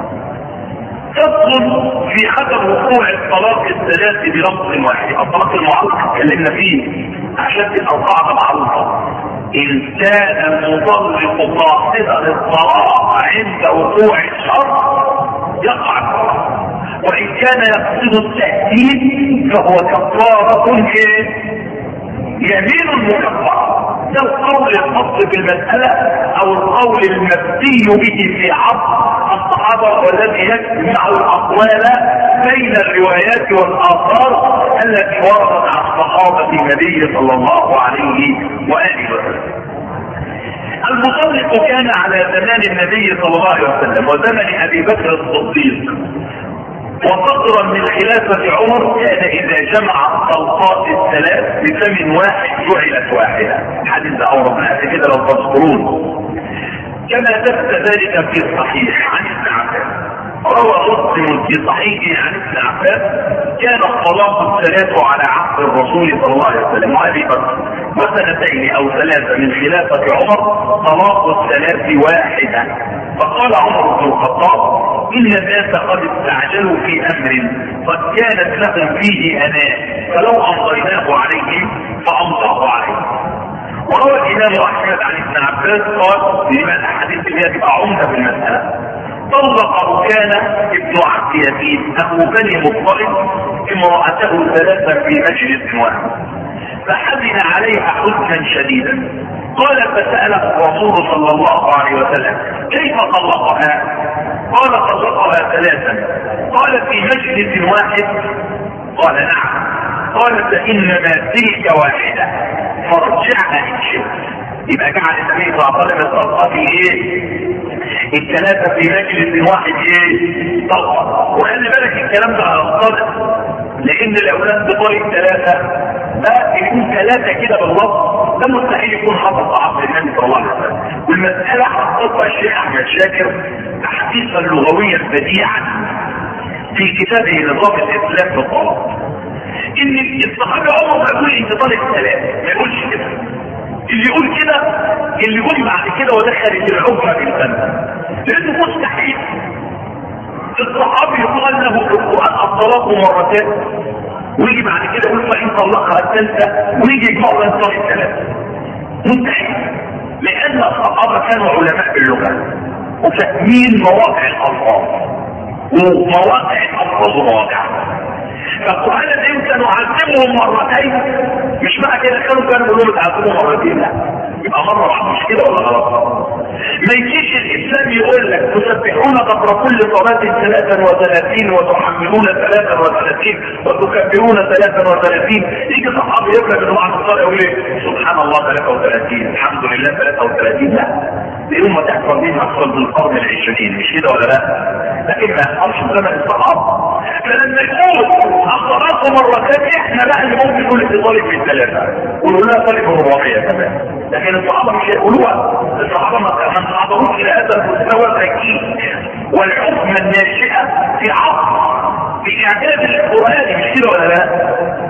Speaker 1: فصل في عدم وقوع الطلاق الثلاث بلفظ واحد. الطلاق المعروف اتكلمنا فيه عشان الاربعه معروفه. ان كان المطلق قاصدا للطلاق عند وقوع الشر يقع الطلاق، وان كان يقصد التأكيد فهو كفارة يمين مكفرة. ده القول الخاص بالمسألة او القول المبني به في عصر الصحابة والذي يجمع الاقوال بين الروايات والاثار التي وردت عن صحابة النبي صلى الله عليه واله وسلم. المطلق كان على زمان النبي صلى الله عليه وسلم وزمن ابي بكر الصديق وفترا من خلافة عمر كان اذا جمع الطلقات الثلاث بفم واحد جعلت واحدة. حديث اوردنا كده لو تذكرون كما ثبت ذلك في الصحيح عن ابن عباس. روى مسلم في صحيحه عن ابن عباس كان الطلاق الثلاث على عهد الرسول صلى الله عليه وسلم وابي بكر وسنتين او ثلاثه من خلافه عمر طلاق الثلاث واحده. فقال عمر بن الخطاب ان الناس قد استعجلوا في امر قد كانت لهم فيه اناء فلو امضيناه عليهم فامضاه عليهم. وروى الامام احمد عن ابن عباس قال لما الاحاديث اللي تبقى عمده في المساله طلق ركانة ابن عبد يزيد اخو بني مطلق امرأته ثلاثا في مجلس واحد فحزن عليها حزنا شديدا. قال فسأله الرسول صلى الله عليه وسلم كيف طلقها؟ قال طلقها ثلاثا. قال في مجلس واحد؟ قال نعم. قال فإنما تلك واحدة فرجعها إن شئت. يبقى جعل النبي صلى الله عليه وسلم الطلقة في ايه؟ الثلاثة في مجلس واحد ايه؟ طلقة. وخلي بالك الكلام ده هيختلط لان الاولاد بطريق ثلاثة ده يكون ثلاثة كده باللفظ ده مستحيل يكون حصل عبد النبي صلى الله عليه وسلم. والمسألة حطتها الشيخ احمد شاكر تحقيقا لغويا بديعا في كتابه نظام الاسلام في الطلاق ان الصحابي عمر ما يقول انت طالق ثلاثة ما يقولش كده. اللي يقول كده اللي يقول بعد كده ودخل العقبة بالسنة لانه مستحيل الصحابي يقول له الطلاق مرتين ويجي بعد كده يقول فإن طلقها الثالثة ويجي يجمعوا بين طريق ثلاثة. مستحيل لان الصحابة كانوا علماء باللغة وفاهمين مواقع الالفاظ ومواقع الالفاظ ومواقعها. فالقرآن ده يمكن نعذبهم مرتين مش معنى كده كانوا كانوا بيقولوا تعذبهم مرتين لا يبقى مرة واحدة مش كده ولا غلط. ما يجيش الإسلام يقول لك تسبحون قبل كل صلاة ثلاثا وثلاثين وتحملون ثلاثا وثلاثين وتكبرون ثلاثا وثلاثين. يجي صحابي يقول لك بعد الصلاة يقول ايه سبحان الله ثلاثة وثلاثين الحمد لله ثلاثة وثلاثين. لا دي أمة تحصل بين أكثر من القرن العشرين مش كده ولا لا؟ لكن ما يحصلش زمن الصحابة. فلما يقول الصلاة مرتين احنا بقى اللي ممكن نقول اللي طالب من ثلاثة قولوا لنا طالب الرباعية كمان. لكن الصحابة مش هيقولوها. الصحابة ما انحضروش الى هذا المستوى التأكيد والحكم الناشئة في عصر في اعداد القرآن مش كده ولا لا؟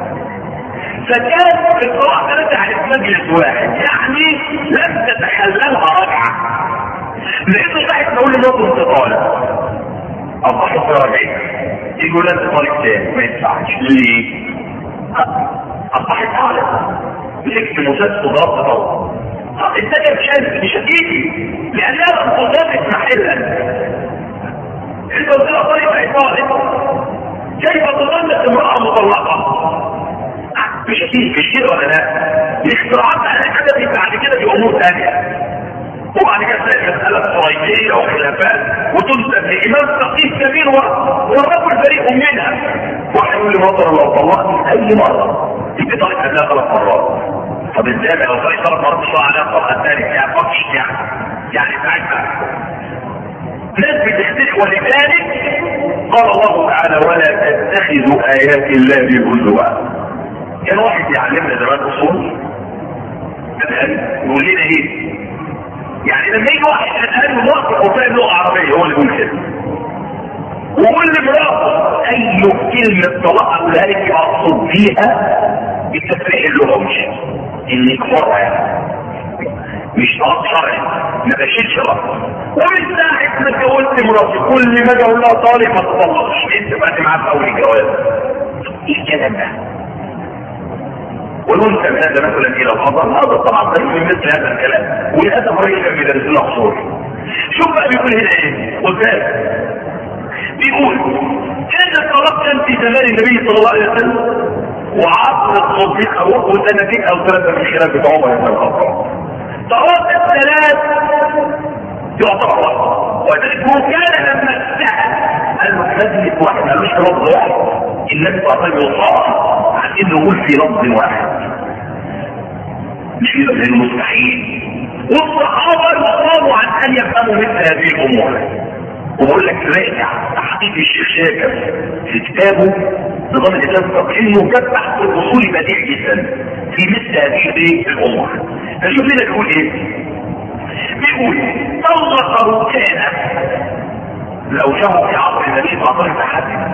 Speaker 1: فكان في القراءة ثلاثة على مجلس واحد يعني لم تتخللها رجعة لانه ساعة نقول له نظر انتقالة اصبحت راجعين يقول انت طريق تاني ما ينفعش ليه؟ اصبحت عالم بشكل مسدس وضغط طول الثانية مش مش هتيجي لانها انتظامت محلا انت قلت لها طريقه ايطالي، كيف تظلت امراه مطلقه؟ مش كتير مش كده ولا لا؟ الاختراعات على حدثت بعد كده في امور ثانيه، وبعد كده تلاقي مساله فريديه وخلافات وتنسب لامام فقيه كبير والرجل بريء منها. واحد يقول لي مصر لو طلقت اي مره تيجي طالب قبلها ثلاث مرات، طب ازاي لو طالب ثلاث مرات شرع عليها الطلقه الثالث يعني فقش يعني يعني ساعتها ناس بتختلف. ولذلك قال الله تعالى ولا تتخذوا ايات الله هزوا. كان واحد يعلمنا زمان اصول يقول لنا ايه يعني لما يجي واحد قال له واقف وفاهم لغه عربيه هو اللي بيقول كده، وقول لمراته اي كلمه طلاق اقولها لك اقصد بيها التفريق اللغوي مش انك فرع يعني مش طلاق شرعي ما بشيلش رأس. ومن ساعه ما اتجوزت مراتي كل ما اجي اقول لها طالق ما تطلقش انت بقى معاك في اول الجواز. ايه الكلام ده؟ والمنتج هذا مثلا الى الخطر هذا طبعا طريق من مثل هذا الكلام وللاسف رجل من درس الاصول. شوف بقى بيقول هنا ايه وثالث بيقول كان طلبت في زمان النبي صلى الله عليه وسلم وعصر الصديق او سنتين او ثلاثه من خلافه عمر بن الخطاب. طلبت الثلاث يعتبر واحد وذلك هو كان لما سال المجلس واحد مالوش لفظ واحد النبي صلى الله عليه وسلم يصار عن انه يقول في لفظ واحد مش في لفظ المستحيل. والصحابه يصاروا عن ان يفهموا مثل هذه الامور. وبقول لك راجع تحقيق الشيخ شاكر في كتابه نظام الاسلام انه كان تحت الاصول بديع جدا في مثل هذه الامور. فشوف لنا بيقول ايه؟ بيقول طلق ركانا لو جاءوا في عصر النبي صلى الله عليه وسلم تحدث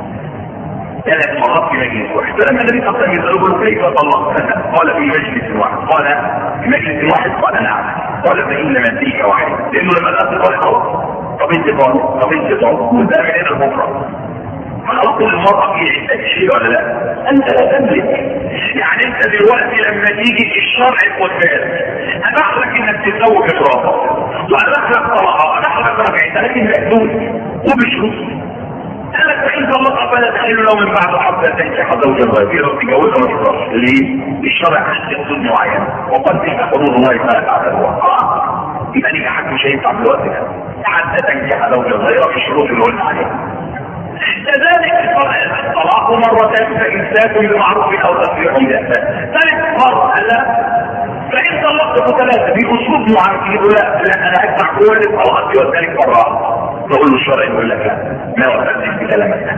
Speaker 1: ثلاث مرات في مجلس واحد. فلما النبي صلى الله عليه وسلم يسأله كيف طلقت؟ قال في مجلس واحد. قال في مجلس واحد؟ قال نعم. قال فإنما فيك واحد لأنه لما الأخذ قال خلاص طب انت طالب طب انت طالب وده من هنا المفرد خلاص كل مرة في عدة شيء ولا لا؟ أنت لا تملك. يعني أنت دلوقتي لما تيجي الشرع القدام أباح لك إنك تتزوج إفراطا وأباح لك طلاقة أباح لك رجعتها لكن مأذون وبشروط. قال لك فإن طلقها فلا تحل له من بعد حتى تنكح زوجا غيره وتتجوزها ما تقدرش. ليه؟ الشرع عنده حدود معينة وقد تلك حدود الله فلا تعتدوها. يبقى نكاحك مش هينفع في الوقت ده حتى تنكح زوجا غيره في الشروط اللي قلنا عليها. كذلك الطلاق مرتين فإمساك بمعروف أو تسريح بإحسان. ثالث مرة لا فإن طلقت ثلاثة بأسلوب معين يقول لا لا أنا أدفع كل الطلاق في وذلك مرة نقول له الشرع يقول لك لا ما وصلتش بكلامك.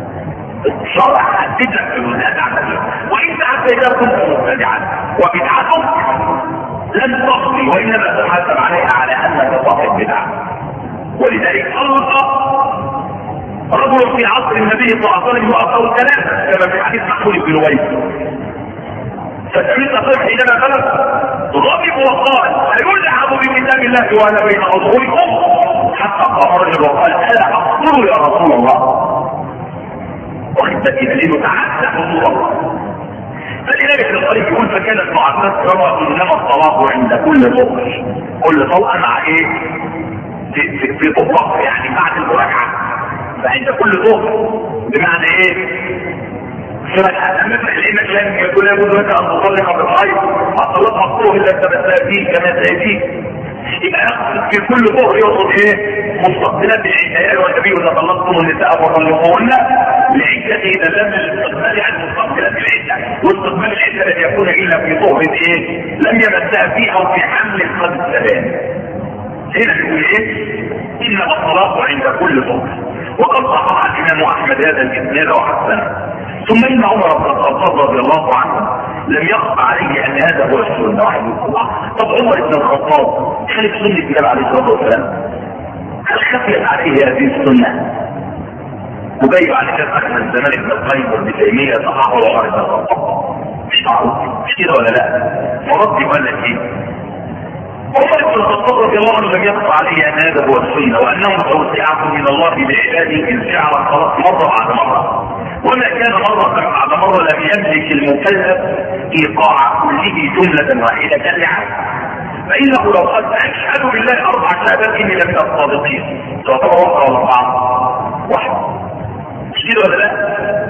Speaker 1: الشرع حدد لك الوزنات عملية وإنت حتى إذا كنت مبتدعا وبدعتك لن تخطي وإنما تحاسب عليها على أنك صاحب بدعة. ولذلك الله رجل في عصر النبي صلى الله عليه وسلم وأخذوا ثلاثة كما في حديث محمود بن ويس. فالنبي صلى الله عليه وسلم حينما بلغ غضب وقال أيلعب بكتاب الله وأنا بين أظهركم حتى قام رجل وقال ألا أقتل يا رسول الله وخدت لأنه تعدى حضور الله. فلذلك الطريق يقول فكانت معاملات كما إنما الطلاق عند كل طلق كل طلقة مع إيه؟ في, في, في طلق يعني بعد المراجعة فعند كل طلق بمعنى إيه؟ لانك لن يكون يجوز لك ان تطلق بالغيب اطلقها الطهر الا تبتلى فيه كما سياتيك. يبقى يقصد في كل طهر يقصد ايه؟ مستقبلات العشاء والنبي اذا طلقتم النساء فطلقوهن لعشاء اذا لم الاستقبال عن مستقبلات العشاء واستقبال العشاء لن يكون الا في طهر ايه؟ لم يمسها فيه او في حمل قد السلام. هنا بيقول ايه؟ انما الطلاق عند كل طهر. وقد صحح الامام احمد هذا الاسناد وحسنه. ثم ان عمر بن الخطاب رضي الله عنه لم يخفى عليه ان هذا هو السنه واحد الله. طب عمر بن الخطاب خالف سنه النبي عليه الصلاه والسلام هل خفيت عليه هذه السنه؟ وبين على كده احمد زمان ابن القيم وابن تيميه صححه عمر بن الخطاب مش معروف مش كده ولا لا؟ فرد يقول لك ايه؟ عمر بن الخطاب رضي الله عنه لم يخفى عليه ان هذا هو السنه وانه توسعه من الله لعباده ان جعل الصلاه مره بعد مره وما كان مرة بعد مرة لم يملك المكلف ايقاع كله جملة واحدة كالعادة. فانه لو قال اشهد بالله اربع شهادات اني لمن الصادقين تعتبر واحده ولا اربعه؟ واحده. مش كده ولا لا؟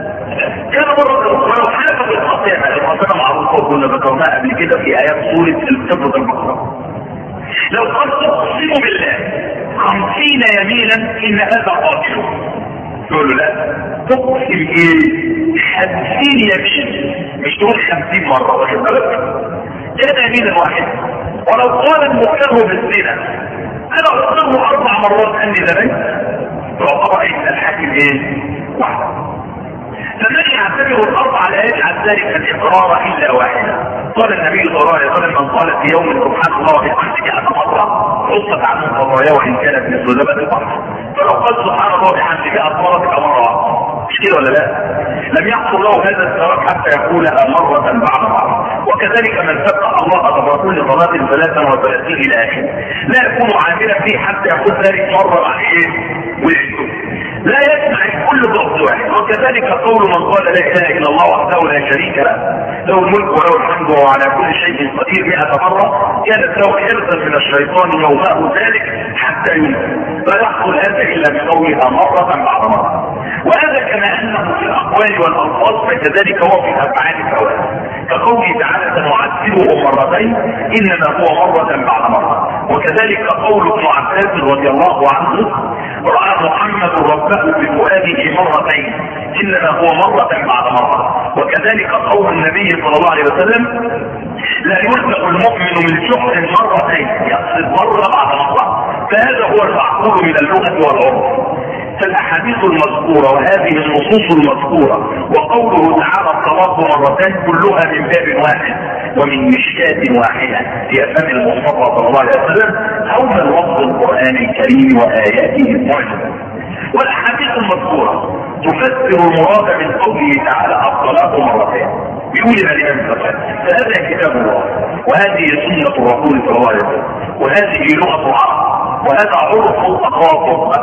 Speaker 1: كان مرة ولو حافظ القسامة، القسامة معروفة وكنا ذكرناها قبل كده في آيات سورة القبة البقرة. لو قال اقسم بالله خمسين يمينا ان هذا قاتل، تقول له لا تقسم ايه؟ خمسين يمين، مش تقول خمسين مرة، واخد بالك؟ كان يمينا واحد. ولو قال المقر بالزنا انا اقسمه اربع مرات اني زنيت، تعتبر الحاكم ايه؟ واحد. فمن يعتبر الاربع لا يجعل ذلك الاقرار الا واحدا. قال النبي صلى الله عليه وسلم من قال في يوم سبحان الله وبحمده ألف مرة حصت عنه خطاياه وان كانت مثل زبد البحر. فلو قال سبحان الله وبحمده مئة مرة تبقى مرة واحدة، مش كده ولا لا؟ لم يحصل له هذا الثواب حتى يقولها مرة بعد مرة. وكذلك من سبح الله قبل كل صلاة ثلاثا وثلاثين الى اخره لا يكون عاملا فيه حتى يقول ذلك مرة مع ايه؟ ويكتب. لا يسمع الكل ضغط واحد. وكذلك قول من قال لا اله الا الله وحده لا شريك له له الملك وله الحمد وهو على كل شيء قدير مئة مرة كانت له حرصا من الشيطان يومه ذلك حتى يموت. لا يحصل هذا الا بقولها مرة بعد مرة. وهذا كما انه في الاقوال والالفاظ فكذلك هو في الافعال سواء. كقوله تعالى سنعذبه مرتين انما هو مرة بعد مرة. وكذلك قول ابن عباس رضي الله عنه راى محمد ربه بفؤاده مرتين انما هو مرة بعد مرة. وكذلك قول النبي صلى الله عليه وسلم لا يلزق المؤمن من جحر مرتين، يقصد مرة بعد مرة. فهذا هو المعقول من اللغة والعرف. فالاحاديث المذكورة وهذه النصوص المذكورة وقوله تعالى الطلاق مرتين كلها من باب واحد ومن مشكاة واحدة في افهام المصطفى صلى الله عليه وسلم حول الوصف القرآن الكريم واياته المعجزة. والاحاديث المذكورة تفسر المراد من قوله تعالى الطلاق مرتين بيقول الامام البخاري فهذا كتاب الله وهذه سنة الرسول صلى الله عليه وسلم وهذه لغة العرب وهذا عرف التخاطب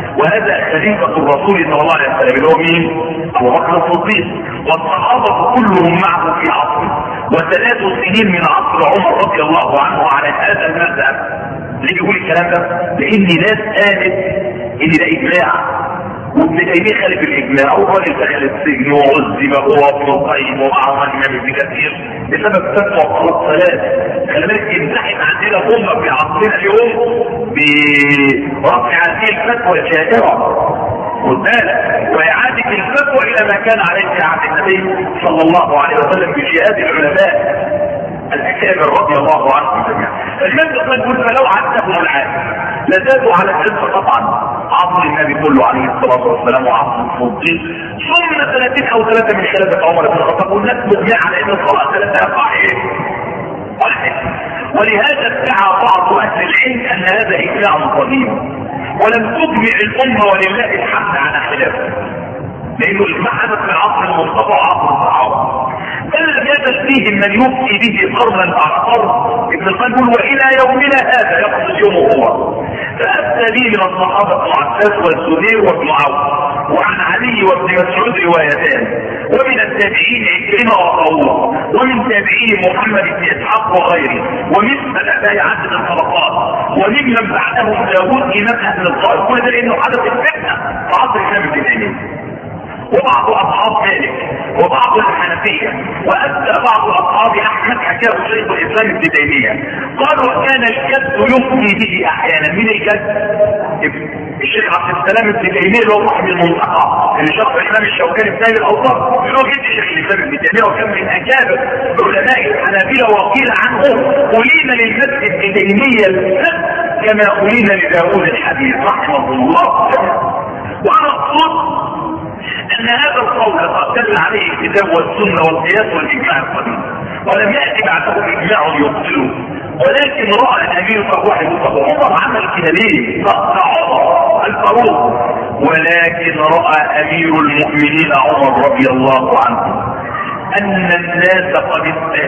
Speaker 1: وهذا خليفة الرسول صلى الله عليه وسلم اللي هو مين؟ ابو بكر الصديق. والصحابة كلهم معه في عصره وثلاث سنين من عصر عمر رضي الله عنه على هذا المذهب. ليه بيقول الكلام ده؟ لان ناس قالت ان ده اجماع وابن تيميه خالف الاجماع والراجل دخل السجن وعذب هو وابن القيم ومعه الامام ابن كثير بسبب فتوى طلاق ثلاث. خلي بالك يمتحن عندنا امه في عصرنا اليوم برفع هذه الفتوى الجائره خد بالك واعاده الفتوى الى ما كان عليه في عهد النبي صلى الله عليه وسلم بجهاد العلماء الاكابر رضي الله عنهم جميعا. الشيخ يقول فلو عدهم العالم لزادوا على الجنة طبعا عصر النبي كله عليه الصلاة والسلام وعصر الصديق ثم ثلاثين او ثلاثة من خلافة عمر بن الخطاب والناس مجمع على ان الصلاة ثلاثة يقع ايه؟ واحد. ولهذا ادعى بعض اهل العلم ان هذا اجماع قديم ولم تجمع الامة ولله الحمد على خلافه لانه الاجماع حدث من عصر المصطفى وعصر الصحابة بل لم يزل فيهم من يفتي به قرنا بعد قرن. ابن القيم يقول والى يومنا هذا يقصد يومه هو. فأفتى لي من الصحابة ابن عباس والزبير وابن عوف وعن علي وابن مسعود روايتان ومن التابعين عكرمة وطاووس ومن تابعين محمد بن اسحاق وغيره ومن الاباء عدد الطبقات وممن بعدهم داوود امام اهل الطائف. كل ده لانه حدث الفتنه في عصر الامام ابن تيميه وبعض اصحاب مالك وبعض الحنفيه واتى بعض اصحاب احمد حكاه شيخ الاسلام ابن تيميه قال وكان الجد يفتي به احيانا. من الجد؟ الشيخ عبد السلام ابن تيميه اللي هو صاحب المنتقى اللي شرح الامام الشوكاني في نيل الاوطار اللي هو جد الشيخ الاسلام ابن تيميه وكان من اكابر علماء الحنابله وقيل عنه قلنا للجد ابن تيميه الجد كما قلنا لداوود الحديث رحمه الله. وانا اقصد ان هذا القول قد دل عليه الكتاب والسنه والقياس والاجماع القديم ولم ياتي بعده اجماع يبطله ولكن راى الامير فهو حدوثه عمر عمل كده ليه؟ عمر الفاروق ولكن راى امير المؤمنين عمر رضي الله عنه ان الناس قد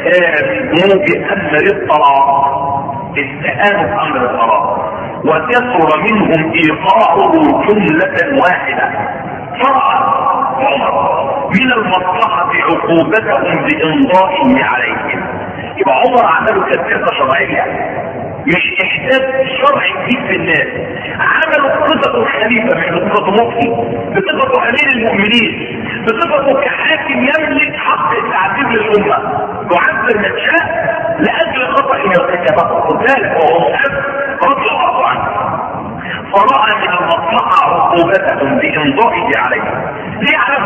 Speaker 1: استهانوا بامر الطلاق استهانوا بامر الطلاق وكثر منهم ايقاعه جمله واحده. فرأى عمر من المصلحة عقوبتهم بإمضائه عليهم. يبقى عمر عمله كثيرة شرعية مش احداث شرع جديد في الناس. عملوا بصفته الخليفه مش بصفته مفتي، بصفته امير المؤمنين، بصفته كحاكم يملك حق التعذيب للامه، يعذر من شاء لاجل خطا يرتكبه. خد بالك وهو مؤمن رضي الله عنه. فراى من المصلحه عقوبتهم بامضائه عليه، ليعلم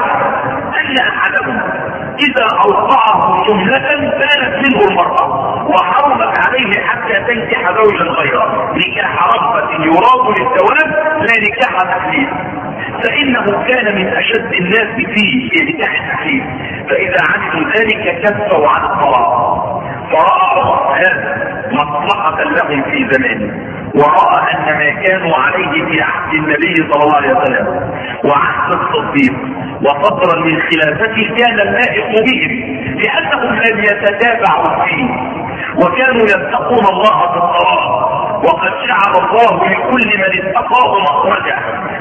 Speaker 1: ان احدهم اذا اوقعه جمله كانت منه المراه وحرمت عليه حتى تنكح زوجا غيره نكاح رغبه يراد للثواب لا نكاح تحليل، فانه كان من اشد الناس فيه في نكاح التحليل، فاذا عملوا ذلك كفوا عن الطلاق. فراى عمر هذا مصلحه لهم في زمانه، ورأى ان ما كانوا عليه في عهد النبي صلى الله عليه وسلم وعهد الصديق وفترا من خلافته كان اللائق بهم، لانهم لم يتتابعوا فيه وكانوا يتقون الله في الطلاق، وقد جعل الله لكل من اتقاه مخرجا.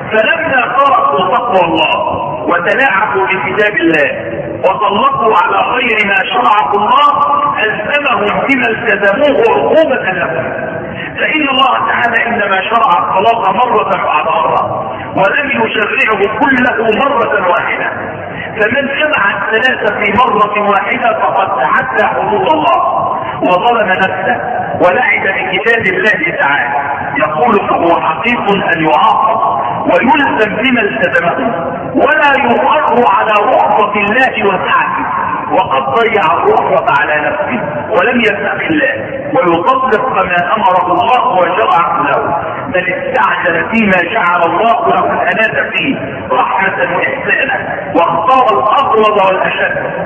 Speaker 1: فلما تركوا تقوى الله وتلاعبوا بكتاب الله وطلقوا على غير ما شرعه الله الزمهم بما التزموه عقوبه لهم. فإن الله تعالى إنما شرع الطلاق مرة بعد مرة ولم يشرعه كله مرة واحدة، فمن جمع الثلاثة في مرة واحدة فقد تعدى حدود الله وظلم نفسه ولعب بكتاب الله تعالى. يقول فهو حقيق أن يعاقب ويلزم بما التزمه ولا يقر على رخصة الله وسعته، وقد ضيع الرخصة على نفسه ولم يتق الله ويطبق كما امره الله وشرعه له، بل استعجل فيما جعل الله له الاناة فيه رحمة واحسانا واختار الاغلظ والاشد.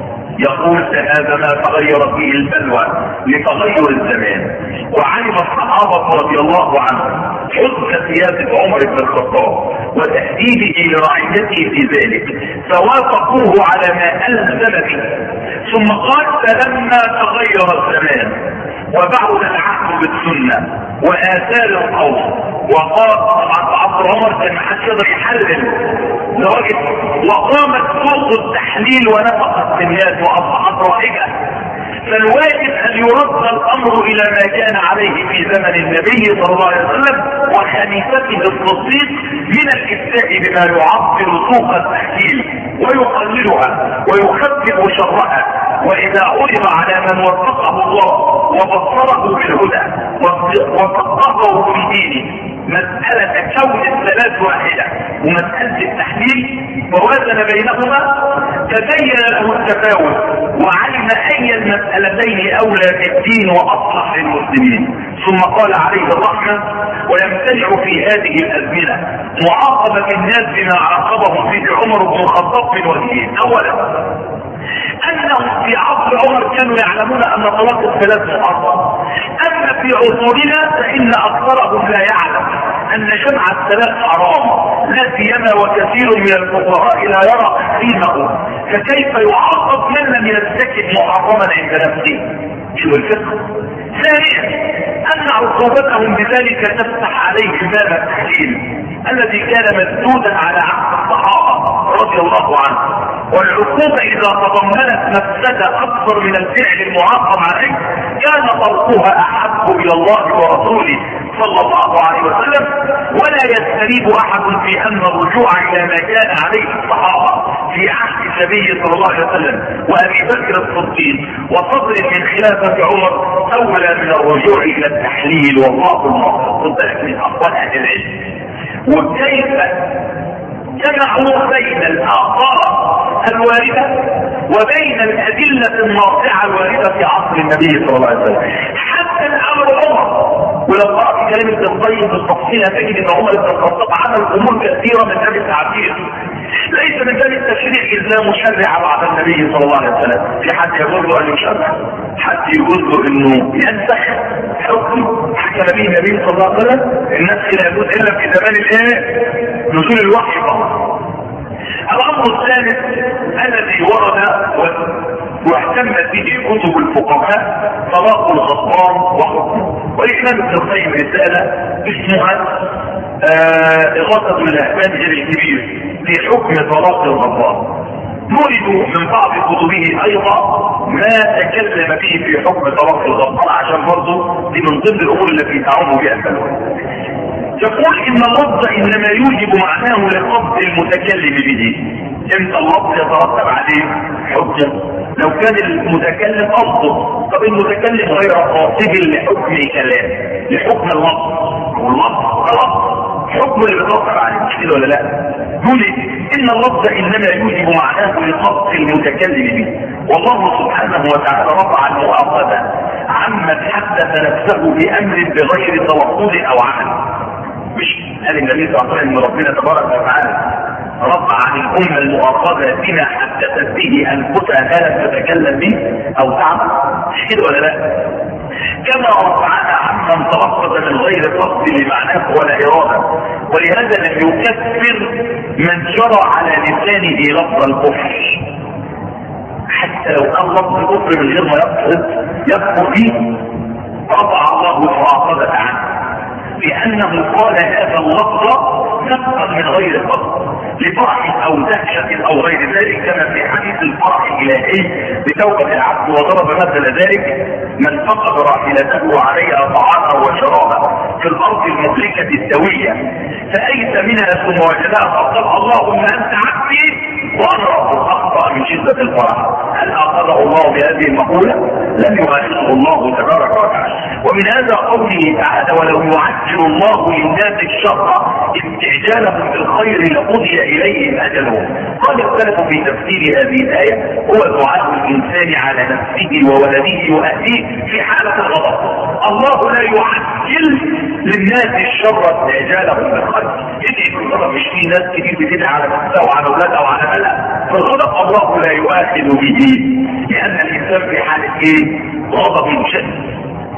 Speaker 1: يقول فهذا ما تغير فيه البلوى لتغير الزمان. وعلم الصحابة رضي الله عنهم حسن سياسة عمر بن الخطاب وتهديده لرعيته في ذلك فوافقوه على ما ألزم به. ثم قال فلما تغير الزمان وبعد العهد بالسنة وآثار القوم، وقال طبعا عبد عمر كان محدش يقدر يحلل لدرجة وقامت سوق التحليل ونفقت الناس واصبحت رائجة، فالواجب ان يرد الامر الى ما كان عليه في زمن النبي صلى الله عليه وسلم وخليفته الصديق من الافتاء بما يعطل سوق التحليل ويقللها ويخفف شرها. واذا عرض على من وفقه الله وبصره بالهدى وفقهه في دينه مسألة كون الثلاث واحدة ومسألة التحليل ووازن بينهما تبين له التفاوت وعلم اي المسألتين اولى بالدين واصلح للمسلمين. ثم قال عليه الرحمة ويمتنع في هذه الازمنة معاقبة الناس بما عاقبهم فيه عمر بن الخطاب من وجهين. اولا انهم في عصر عمر كانوا يعلمون ان طلاق الثلاث محرم، اما في عصورنا فان اكثرهم لا يعلم ان جمع الثلاث حرام، لا سيما وكثير من الفقهاء لا يرى تحريمه، فكيف يعاقب من لم يرتكب محرما عند نفسه؟ شو الفقه؟ ثانيا ان عقوبتهم بذلك تفتح عليه باب التحليل الذي كان مسدودا على عهد الصحابه رضي الله عنهم، والعقوبة إذا تضمنت مفسدة أكثر من الفعل المعاقب عليه كان طرقها أحب إلى الله ورسوله صلى الله عليه وسلم، ولا يستريب أحد في أن الرجوع إلى ما كان عليه الصحابة في عهد النبي صلى الله عليه وسلم وأبي بكر الصديق وفضل من خلافة عمر أولى من الرجوع إلى التحليل والله الموفق من أقوال أهل العلم. وكيف جمعوا بين الآثار الواردة وبين الأدلة الناطعة الواردة في عصر النبي صلى الله عليه وسلم حتى الأمر عمر. ولو قرأت كلمة الطيب بالتفصيل هتجد أن عمر بن الخطاب عمل أمور كثيرة من باب التعبير ليس من باب التشريع إلا مشرع بعد النبي صلى الله عليه وسلم. في حد يقول له أن يشرع، حد يقول له أنه ينسخ حكم حكم به النبي صلى الله عليه وسلم. النسخ لا يجوز إلا في زمان الإيه؟ نزول الوحي فقط. الامر الثالث الذي ورد واهتمت به كتب الفقهاء طلاق الغضبان وحكمه، والامام ابن القيم رساله اسمها اغاثة اللهفان الكبير في حكم طلاق الغضبان. يورد من بعض كتبه ايضا ما تكلم به في حكم طلاق الغضبان، عشان برضه دي من ضمن الامور التي تعم بها البلوى. يقول ان اللفظ انما يوجب معناه لقصد المتكلم به. امتى اللفظ يترتب عليه حجه؟ لو كان المتكلم قصده. طب المتكلم غير قاصد لحكم كلام، لحكم اللفظ، واللفظ خلاص حكم اللي بيترتب عليه، مش كده ولا لا؟ يقول ان اللفظ انما يوجب معناه لقصد المتكلم به، والله سبحانه وتعالى رفع المؤاخذه عمن حدث نفسه بامر بغير تلفظ او عمل. مش قال النبي صلى الله عليه وسلم ان ربنا تبارك وتعالى رفع عن الامه المؤاخذه بما حدثت به انفسها ما لم تتكلم به او تعمل، مش كده ولا لا؟ كما رفعنا عمن تلفظ من غير قصد لمعناه ولا اراده، ولهذا لم يكفر من جرى على لسانه لفظ الكفر، حتى لو كان لفظ الكفر من غير ما يقصد يكفر به، رفع الله المؤاخذه عنه لأنه قال هذا اللفظ نقصا من غير قصد لفرح أو دهشة أو غير ذلك، كما في حديث الفرح الإلهي بتوبة العبد، وضرب مثل ذلك من فقد راحلته وعليها طعاما وشرابا في الأرض المهلكة السوية فأيس منها ثم وجدها فقال اللهم أنت عبدي وأنا رب أخطأ من شدة الفرح. هل أخذه الله بهذه المقولة؟ لم يؤاخذه الله تبارك وتعالى. ومن هذا قوله تعالى ولو يعجل الله للناس الشر استعجالهم بالخير لقضي إليهم أجلهم. قال اختلف في تفسير هذه الآية هو دعاء الإنسان على نفسه وولده وأهله في حالة الغضب. الله لا يعجل للناس الشر استعجالهم بالخير. إذن الغضب مش في ناس كتير بتدعي على نفسها وعلى أولادها وعلى ملأ، فالغضب الله لا يؤاخذ به لأن الإنسان في حالة إيه؟ غضب شديد.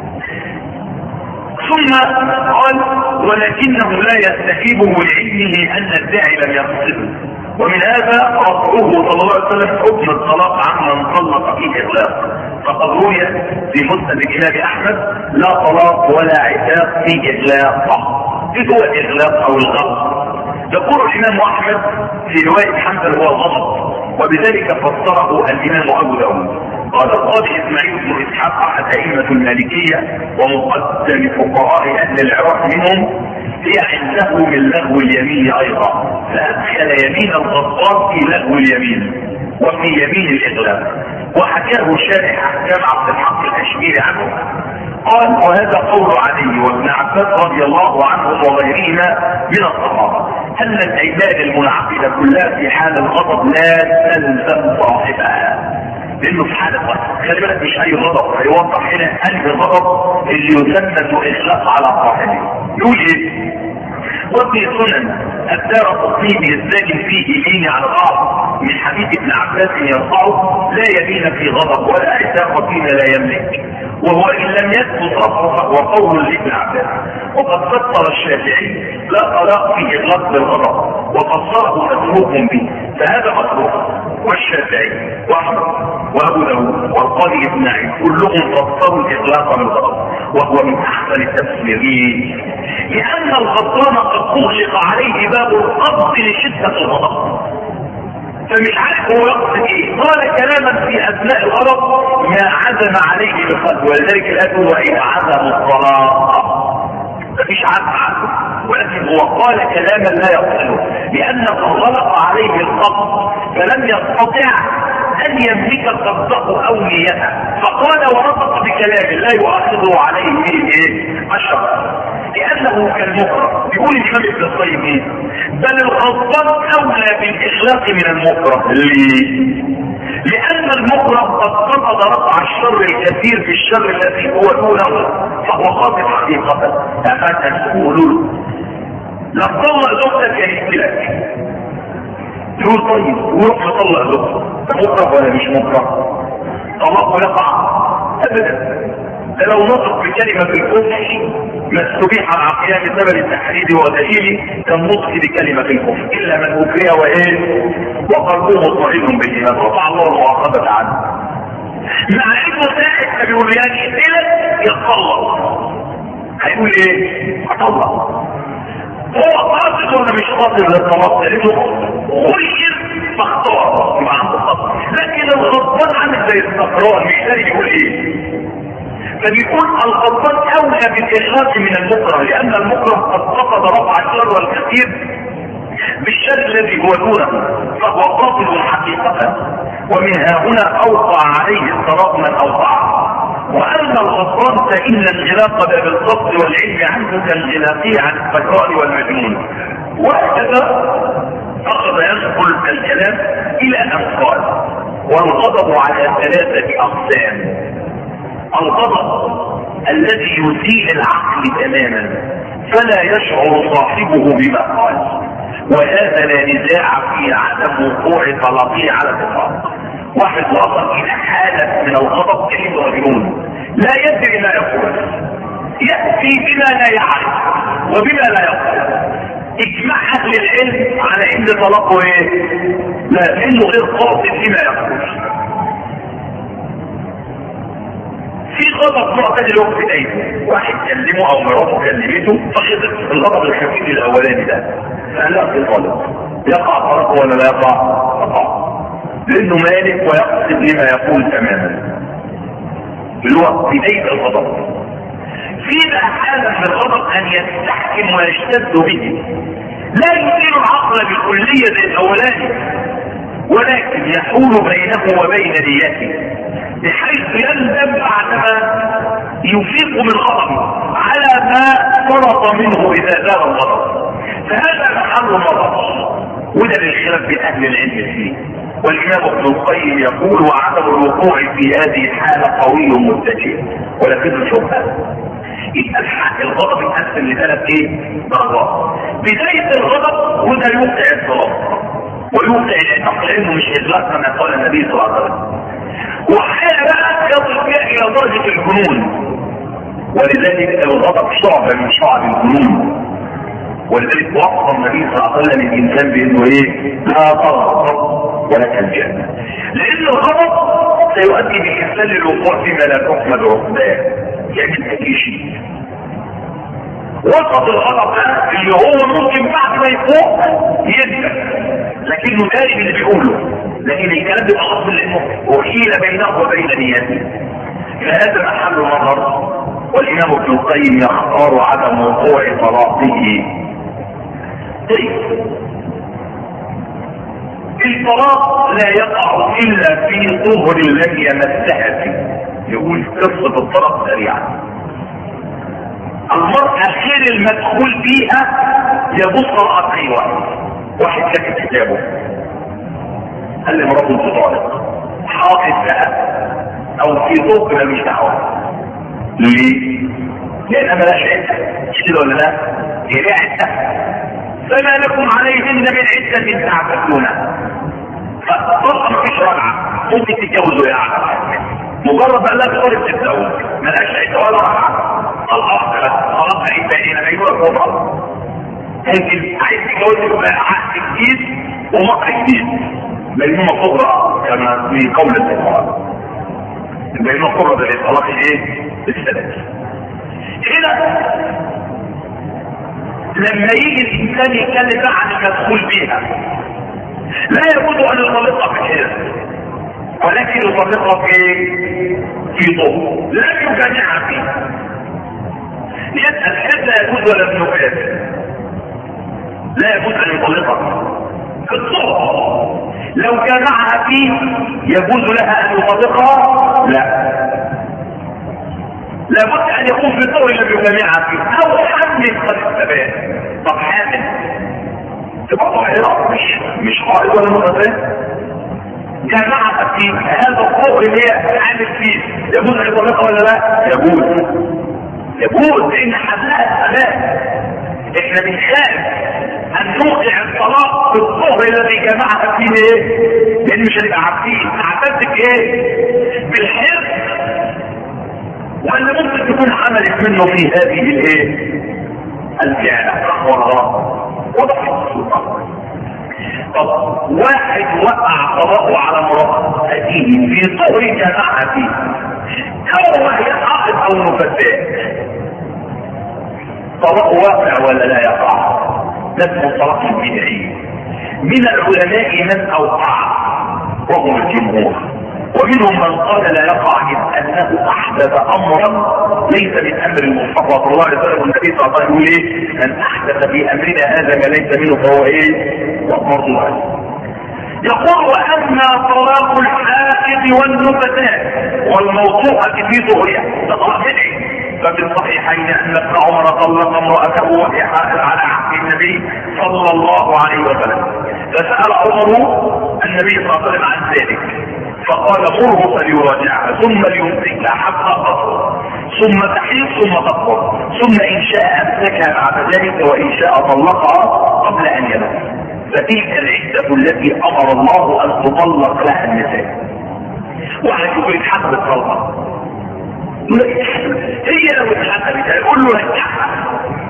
Speaker 1: ثم قال ولكنه لا يستحيبه لعلمه أن الداعي لم يقصده، ومن هذا رفعه صلى الله عليه وسلم حكم الطلاق عمن طلق فيه إغلاق، فقد روي في مسند الإمام أحمد لا طلاق ولا عتاق في إغلاق. إيه هو الإغلاق أو الغلق؟ يقول الإمام أحمد في رواية حنبل هو الغضب، وبذلك فسره الإمام أبو داود. قال القاضي إسماعيل بن إسحاق أحد أئمة المالكية ومقدم فقهاء أهل العراق منهم هي عنده من لغو اليمين أيضا، فأدخل يمين الغضبان في لغو اليمين وفي يمين الإغلاق، وحكاه شارح أحكام عبد الحق الأشبيلي عنه. قال وهذا قول علي وابن عباس رضي الله عنهم وغيرهما من الصحابة أن الأيمان المنعقدة كلها في حال الغضب لا تلزم صاحبها، لأنه في حالة غضب. خلي بالك مش أي غضب، هيوضح هنا أنهي غضب اللي يسمى إغلاق على صاحبه. يقول إيه؟ وفي سنن الدار قطني بإسناد فيه يمين على بعض من حديث ابن عباس يرفعه لا يمين في غضب ولا عتاق فيما لا يملك، وهو إن لم يثبت رفعه فهو قول لابن عباس. وقد فسر الشافعي لا طلاق في إغلاق بالغضب وفسره مسروق به، فهذا مسروق. والشافعي واحمد وابو داود والقاضي ابن عيد كلهم فسروا الاغلاق بالغضب، وهو من احسن التفسيرين، لان الغضبان قد اغلق عليه باب القبض لشده الغضب، فمش عارف هو يقصد ايه. قال كلاما في اثناء الغضب ما عزم عليه بقلب، ولذلك الآية هو ايه؟ عزم الطلاق، مفيش عزم عنه، ولكن هو قال كلاما لا يقبله لانه غلق عليه القبض فلم يستطع ان يملك قبضه او نيته، فقال ورفق بكلام لا يؤاخذه عليه ايه؟ الشرع، لانه كالمكره. يقول الامام ابن القيم ايه؟ بل الغضبان اولى بالاخلاق من المكره. ليه؟ لان المكره قد قصد رفع الشر الكثير في الشر الذي هو دونه، فهو خاطئ حقيقه. افات تقولوا له لا تطلق زوجتك يهدلك، تقول طيب وروح تطلق زوجتك، مكره ولا مش مكره؟ طلاق يقع ابدا. ده لو نطق بكلمه الكفر ما استبيح عن قيام ثمن التحرير ودليله كالنطق بكلمه الكفر الا من اكره وايه وقلبه مطمئن بالايمان، رفع الله المؤاخذه عنه. مع انه ساعد ما بيقول يعني اقتلك يتطلق، هيقول ايه؟ اطلق. هو قاصد ولا مش قاصد للطلاق؟ لانه خير فاختار، يبقى عنده لكن الغضبان عامل زي السكران مش لاقي يقول ايه، فبيكون الغضبان اولى بالاخلاص من المكره، لان المكره قد فقد رفع الشر الكثير بالشر الذي هو دونه فهو قاتل حقيقة، ومن هنا اوقع عليه الصراط من اوقعه. واما الغضبان فان الانغلاق بالضبط والعلم عنه كالانغلاق عن السكران والمجنون. وهكذا اخذ ينقل الكلام الى ان قال والغضب على ثلاثة اقسام: الغضب الذي يزيل العقل تماما فلا يشعر صاحبه بما قال، وهذا لا نزاع في عدم وقوع طلبه على الاطلاق. واحد وصل الى حالة من الغضب كأنه مجنون لا يدري ما يقول، يأتي بما لا يعرف وبما لا يقول. اجماع اهل العلم على ان طلبه ايه؟ لا، انه غير قاصد بما يقول. في غضب معتدل وقت ايه؟ واحد كلمه او مراته كلمته فغضب، الغضب الخفيف الاولاني ده قال لا في غلط، يقع طرفه ولا لا يقع؟ يقع، لانه مالك ويقصد لما يقول تماما اللي هو بداية الغضب. في بقى حالة من الغضب ان يستحكم ويشتد به، لا يثير العقل بالكلية زي الاولاني، ولكن يحول بينه وبين نيته بحيث يندم بعدما يفيق من غضبه على ما فرط منه اذا زال الغضب. فهذا محل مرض، وده للخلاف بين اهل العلم فيه. والامام ابن القيم يقول وعدم الوقوع في هذه الحاله قوي متجه ولكن شبهه. يبقى الحق الغضب يتقسم لثلاث ايه؟ درجات. بدايه الغضب وده يوقع الصلاه ويوقع الاعتقاد انه مش اغلاق كما قال النبي صلى الله عليه وسلم، وحاله بقى يصل فيها الى درجه الجنون، ولذلك الغضب شعبه من شعب الجنون. ولذلك وصف النبي صلى الله عليه وسلم الانسان بانه ايه؟ لا تغضب ولك الجنه، لان الغضب سيؤدي بالانسان للوقوع فيما لا تحمد عقباه، يعمل اي شيء. وسط الغضب ده اللي هو ممكن بعد ما يفوق يندم لكنه داري اللي بيقوله، لكن الكلام بيبقى غصب لانه احيل بينه وبين نيته. فهذا محل نظر، والامام ابن القيم يختار عدم وقوع طلاقه. طيب الطلاق لا يقع الا في طهر لم يمسها فيه. يقول قصه الطلاق سريعا: المرأة غير المدخول فيها يبص رأى ايوه، واحد كتب كتابه قال لي مراته انت طالق، حاطط بقى او في طوق ما مش دعوه. ليه؟ لانها ملاش عده، مش كده ولا لا؟ هي ليها عده، فما لكم عليهن من عده تعتدونها. فطلق مفيش رجعه، ممكن تتجوزوا يا عم، مجرد بقى لا تقدر تتجوز ملاش عده ولا رجعه. الله بس خلاص هيبقى هنا يقول لك والله ممكن عايز تتجوز يبقى عقد جديد ومقر جديد، بينما كبرى كما في قول الفقهاء، بينما كبرى ده الطلاق ايه؟ الثلاث. هنا لما يجي الانسان يتكلم عن المدخول بيها لا يجوز ان يطلقها في كده، ولكن يطلقها في في طوق لا يجامعها فيه. يسأل حد لا يجوز ولا ابن كافر، لا يجوز ان يطلقها في الطوق. لو جامعها فيه يجوز لها ان يطلقها؟ لا، لابد ان يكون في الطوق الذي يجامعها فيه او حمل قد استبان. طب حامل تبقى طاهرة مش مش حائض ولا مغتسل، جامعها فيه هذا الطوق اللي هي حامل فيه يجوز ان يطلقها ولا لا؟ يجوز يقول لان حملها الثبات. احنا بنخاف ان نوقع الطلاق في الطهر الذي جمعها فيه ايه؟ لان مش هنبقى عارفين اعتدت ايه؟ بالحرص، ولا ممكن تكون عملت منه في هذه الايه؟ الفعله والغلط. وضحت السلطه. طب واحد وقع طلاقه على امرأة أكيد في طهر جمعها فيه او وهي حائض او نفساء، طلاق واقع ولا لا يقع؟ ده اسمه الطلاق البدعي. من العلماء من اوقع وهم الجمهور. ومنهم من قال لا يقع إذ أنه أحدث أمرا ليس من أمر المصطفى صلى الله عليه وسلم. النبي صلى الله عليه وسلم يقول إيه؟ من أحدث في أمرنا هذا ما ليس منه فهو إيه؟ مرضوع. يقول وأما طلاق الحائض والنفساء والموضوعة في ظهرها طلاق بدعي. ففي الصحيحين أن ابن عمر طلق امرأته وهي حائض على عهد النبي صلى الله عليه وسلم، فسأل عمر النبي صلى الله عليه وسلم عن ذلك فقال مره فليراجعها ثم ليمسكها حتى تطهر ثم تحيض ثم تطهر ثم إن شاء أمسكها بعد ذلك وإن شاء طلقها قبل أن يمس. فتلك العدة التي أمر الله أن تطلق لها النساء. وهتشوف يتحسب الطلقة هي لو اتحسبت هيقول له اتحسب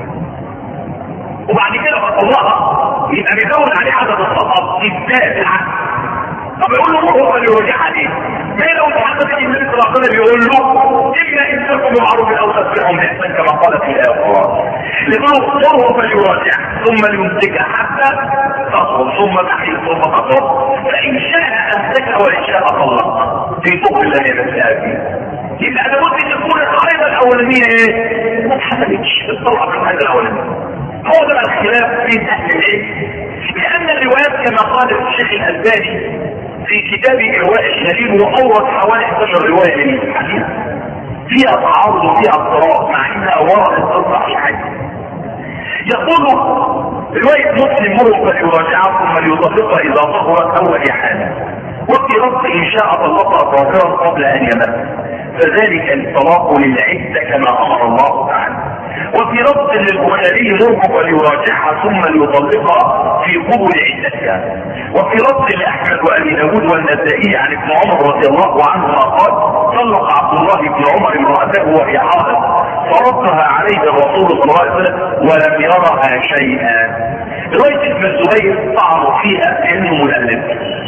Speaker 1: وبعد كده بطلقها يبقى بيزود عليه عدد الطلقات ازاي العدد. طب يقول له مره فليرجعها ليه؟ ما هي لو اتحسبت النبي صلى الله عليه وسلم بيقول له اما امسكوا بمعروف او تسرحوا باحسان كما قال في الايه القرآن. يقول مره فليراجعها ثم ليمسكها حتى تصل ثم تحيل ثم تطهر فان شاء امسكها وان شاء طلقها في طول الله يمسكها فيه. يبقى انا ممكن تكون القاعده الاولانيه ايه؟ ما اتحسبتش الطلقه في القاعده الاولانيه. هو ده الخلاف بين اهل العلم، لان الروايات كما قال الشيخ الالباني في كتاب إرواء الجليل واورد حوالي احدى عشرة روايه للحديث فيها تعارض وفيها اضطراب مع انها وردت الصحيحين. يقول روايه مسلم مره فليراجعها ثم ليطلقها اذا طهرت اول حاله وفي رد ان شاء طلقها طاهرا قبل ان يمس فذلك الطلاق للعدة كما امر الله تعالى. وفي رد للبخاري مرفق وليراجعها ثم ليطلقها في قبل عدتها. وفي رد لاحمد وابي داود والنسائي عن ابن عمر رضي الله عنهما قال طلق عبد الله بن عمر امراته وهي حائض فردها عليه الرسول صلى الله عليه وسلم ولم يرها شيئا. روايه ابن الزبير طعنوا فيها لانه مللم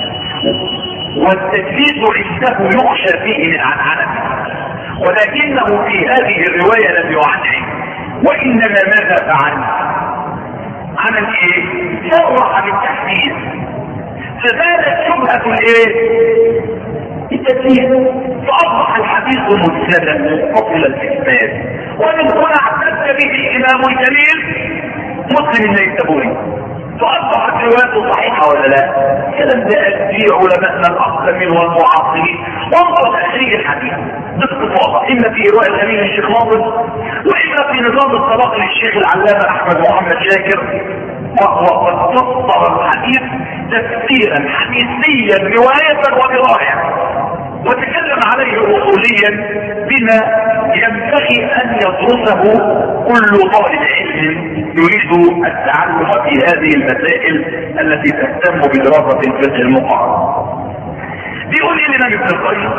Speaker 1: والتدليس عنده يخشى فيه من عنعنه ولكنه في هذه الروايه لم يعنعن وانما ماذا فعل؟ عمل ايه؟ صرح بالتحديث فزالت شبهه الايه؟ التدليس فاصبح الحديث مسندا منفصل الاثبات ومن هنا اعتد به الامام الجليل مسلم النيسابوري فاصبحت روايته صحيحه ولا لا؟ كلام ده في علماءنا الاقدمين والمعاصرين وانظر تخريج الحديث باستفاضه اما في روايه الامين الشيخ ناصر واما في نظام الطلاق للشيخ العلامه احمد محمد شاكر وهو قد فسر الحديث تفسيرا حديثيا روايه ودرايه وتكلم عليه اصوليا بما ينبغي ان يدرسه كل طالب علم يريد التعلم في هذه المسائل التي تهتم بدراسه الفقه المقارن. بيقول الامام ابن القيم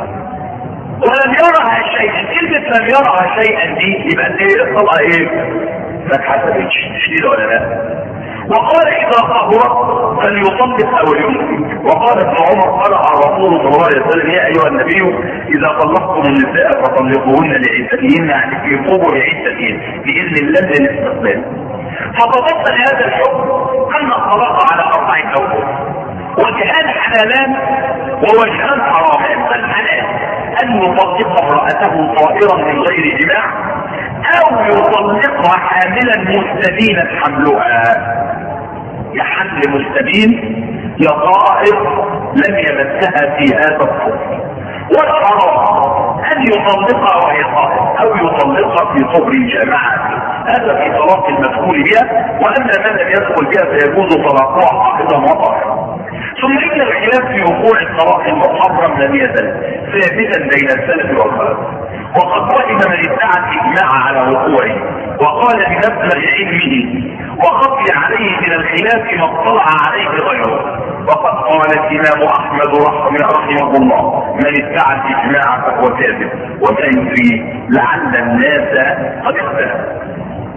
Speaker 1: ولم يرها شيئا. كلمه لم يرها شيئا دي يبقى الطلقه ايه؟ ما اتحسبتش تشديد ولا لا؟ وقال اذا طهرت فليطلق او يمسك. وقال ابن عمر قال الرسول صلى الله عليه وسلم يا ايها النبي اذا طلقتم النساء فطلقوهن لعدتهن يعني في قبل عدتهن باذن الله للاستقبال. فتبطل هذا الحكم ان الطلاق على اربع اوجه وجهان حلالان ووجهان حرامان. فالحلال ان يطلق امراته طائرا من غير جماع او يطلقها حاملا مستبينا حملها. يا حمل مستبين يا طائر لم يمسها في هذا الطهر. والحرام ان يطلقها وهي طائر او يطلقها في طهر جماعه. هذا في طلاق المدخول بها واما من لم يدخل بها فيجوز طلاقها حافظا وطاهرا. ثم ان الخلاف في وقوع الطلاق المحرم لم يزل ثابتا بين السلف والخلف وقد وهم من ادعى الاجماع على وقوعه وقال بمبلغ علمه وخفي عليه من الخلاف ما اطلع عليه غيره. وقد قال الامام احمد رحمه الله من ادعى الاجماع فهو كاذب وما يدري لعل الناس قد اختلفوا.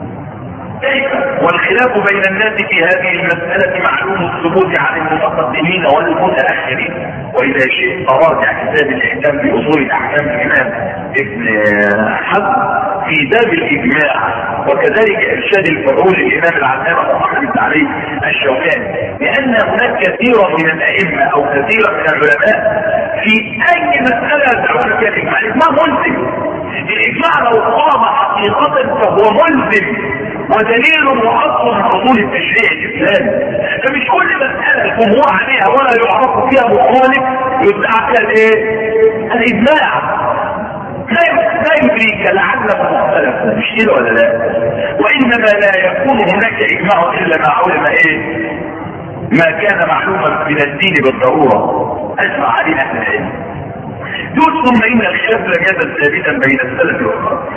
Speaker 1: والخلاف بين الناس في هذه المسألة معلوم الثبوت عن المتقدمين والمتأخرين. وإذا شئت راجع كتاب الإحكام بأصول الأحكام الإمام ابن حزم في باب الاجماع وكذلك ارشاد الفعول للامام العلامه محمد بن علي الشوكاني، لان هناك كثيرا من الائمه او كثيرا من العلماء في اي مساله يدعون فيها الاجماع. الاجماع ملزم، الاجماع لو قام حقيقه فهو ملزم ودليل واصل من اصول التشريع الاسلامي. فمش كل مساله الجمهور عليها ولا يعرف فيها مخالف يدعى فيها الايه؟ الاجماع. لا يدريك لعله مختلف، مش كده ولا لا؟ وانما لا يكون هناك اجماع الا ما علم ايه؟ ما كان معلوما من الدين بالضروره اجمع عليه اهل العلم. دول ثم ان الخلاف لم يزل ثابتا بين السلف والخلف.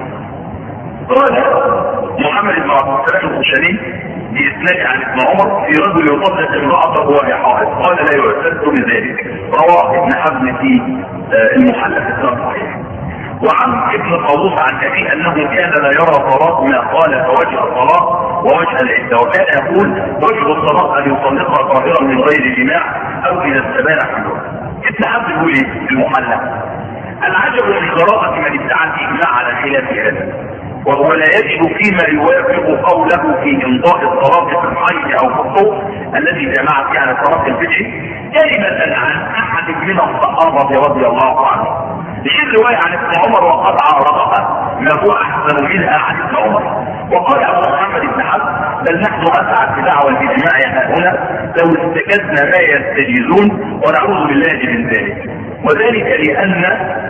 Speaker 1: قال محمد بن عبد السلام الخشني بإسناد عن ابن عمر في رجل يطلق امرأته وهي حائض قال لا يعتد بذلك، رواه ابن حزم في المحلى في الصحيح. وعن ابن طاووس عن ابي انه كان لا يرى طلاق ما قال فوجه الطلاق ووجه العده، وكان يقول وجه الطلاق ان يطلقها طاهرا من غير جماع او اذا استبان حملها. ابن حزم يقول ايه في المحلى؟ العجب من قراءة من ادعى الاجماع على خلاف هذا، وهو لا يجد فيما يوافق قوله في امضاء الطلاق في الحيض او في الطهر الذي جمع فيه على طلاق الفجر كلمة عن احد من الصحابة رضي الله عنه. في رواية عن ابن عمر وقد عارضها ما هو احسن منها عن ابن عمر. وقال ابو محمد بن حزم بل نحن اسعد بدعوى الاجماع هنا لو استجدنا ما يستجيزون ونعوذ بالله من ذلك، وذلك لان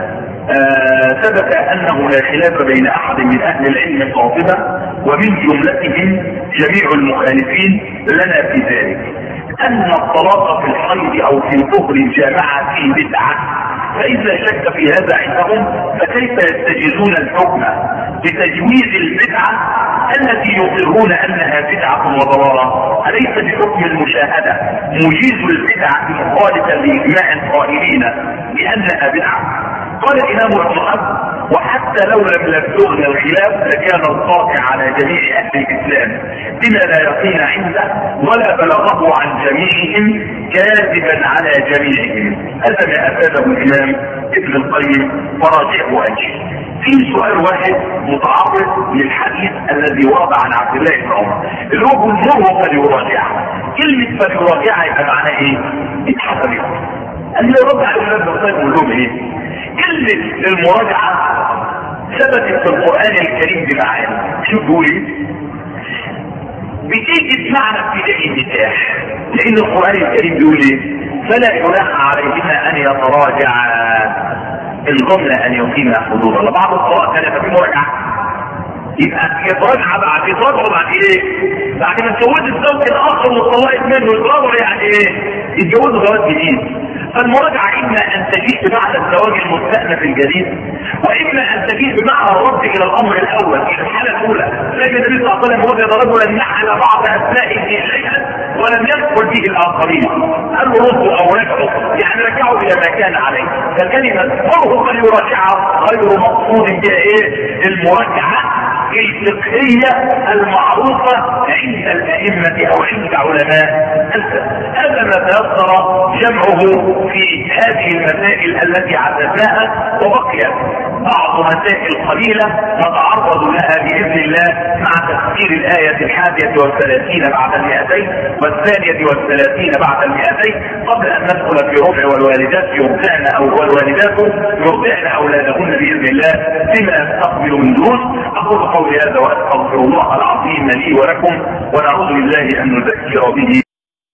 Speaker 1: آه ثبت انه لا خلاف بين احد من اهل العلم قاطبه ومن جملتهم جميع المخالفين لنا في ذلك ان الطلاق في الحيض او في طهر جامع فيه بدعه، فاذا شك في هذا عندهم فكيف يستجيزون الحكم بتجويز البدعه التي يقرون انها بدعه وضراره؟ اليس بحكم المشاهده مجيز البدعه مخالفا لاجماع القائلين بانها بدعه؟ قال الامام ابن حزم وحتى لو لم يبلغنا الخلاف لكان القاطع على جميع اهل الاسلام بما لا يقين عنده ولا بلغه عن جميعهم كاذبا على جميعهم. هذا ما افاده الامام ابن القيم فراجعه اجل. في سؤال واحد متعرض للحديث الذي ورد عن عبد الله بن عمر اللي هو جمهوره فليراجعه. كلمه فليراجعه يبقى معناها ايه؟ اتحسبت. اللي يرد على الامام ابن القيم يقول لهم ايه؟ كلمة المراجعة ثبتت في القرآن الكريم بمعاني. شوف بيقول ايه؟ بتيجي بمعنى ابتدائي النكاح، لأن القرآن الكريم بيقول ايه؟ فلا جناح عليهما أن يتراجعا إن ظن أن يقيما حدود الله. بعض القراء كانت في مراجعة، يبقى يتراجع بعد يتراجعوا بعد ايه؟ بعد ما اتجوز الزوج الآخر وطلقت منه يتراجعوا يعني ايه؟ يتجوزوا جواز جديد. فالمراجعة إما أن تجيء بمعنى الزواج المستأنف الجديد، وإما أن تجيء بمعنى الرد إلى الأمر الأول في الحالة الأولى. لكن النبي صلى الله عليه وسلم وجد رجلا نحل بعض أبنائه شيئا ولم يدخل به الآخرين، قال له ردوا أو رجعوا، يعني رجعوا إلى ما كان عليه. فكلمة مره فليراجعها غير مقصود بها إيه؟ المراجعة الفقهية المعروفة عند الأئمة أو عند علماء الفقه. هذا ما تيسر جمعه في هذه المسائل التي عددناها، وبقيت بعض مسائل قليلة نتعرض لها بإذن الله مع تفسير الآية الحادية والثلاثين بعد المئتين والثانية والثلاثين بعد المئتين قبل أن ندخل في ربع والوالدات يرضعن أو والوالدات يرضعن أولادهن بإذن الله بما نستقبل من دروس. أقول قولي هذا وأستغفر الله العظيم لي ولكم، ونعوذ بالله أن نذكر به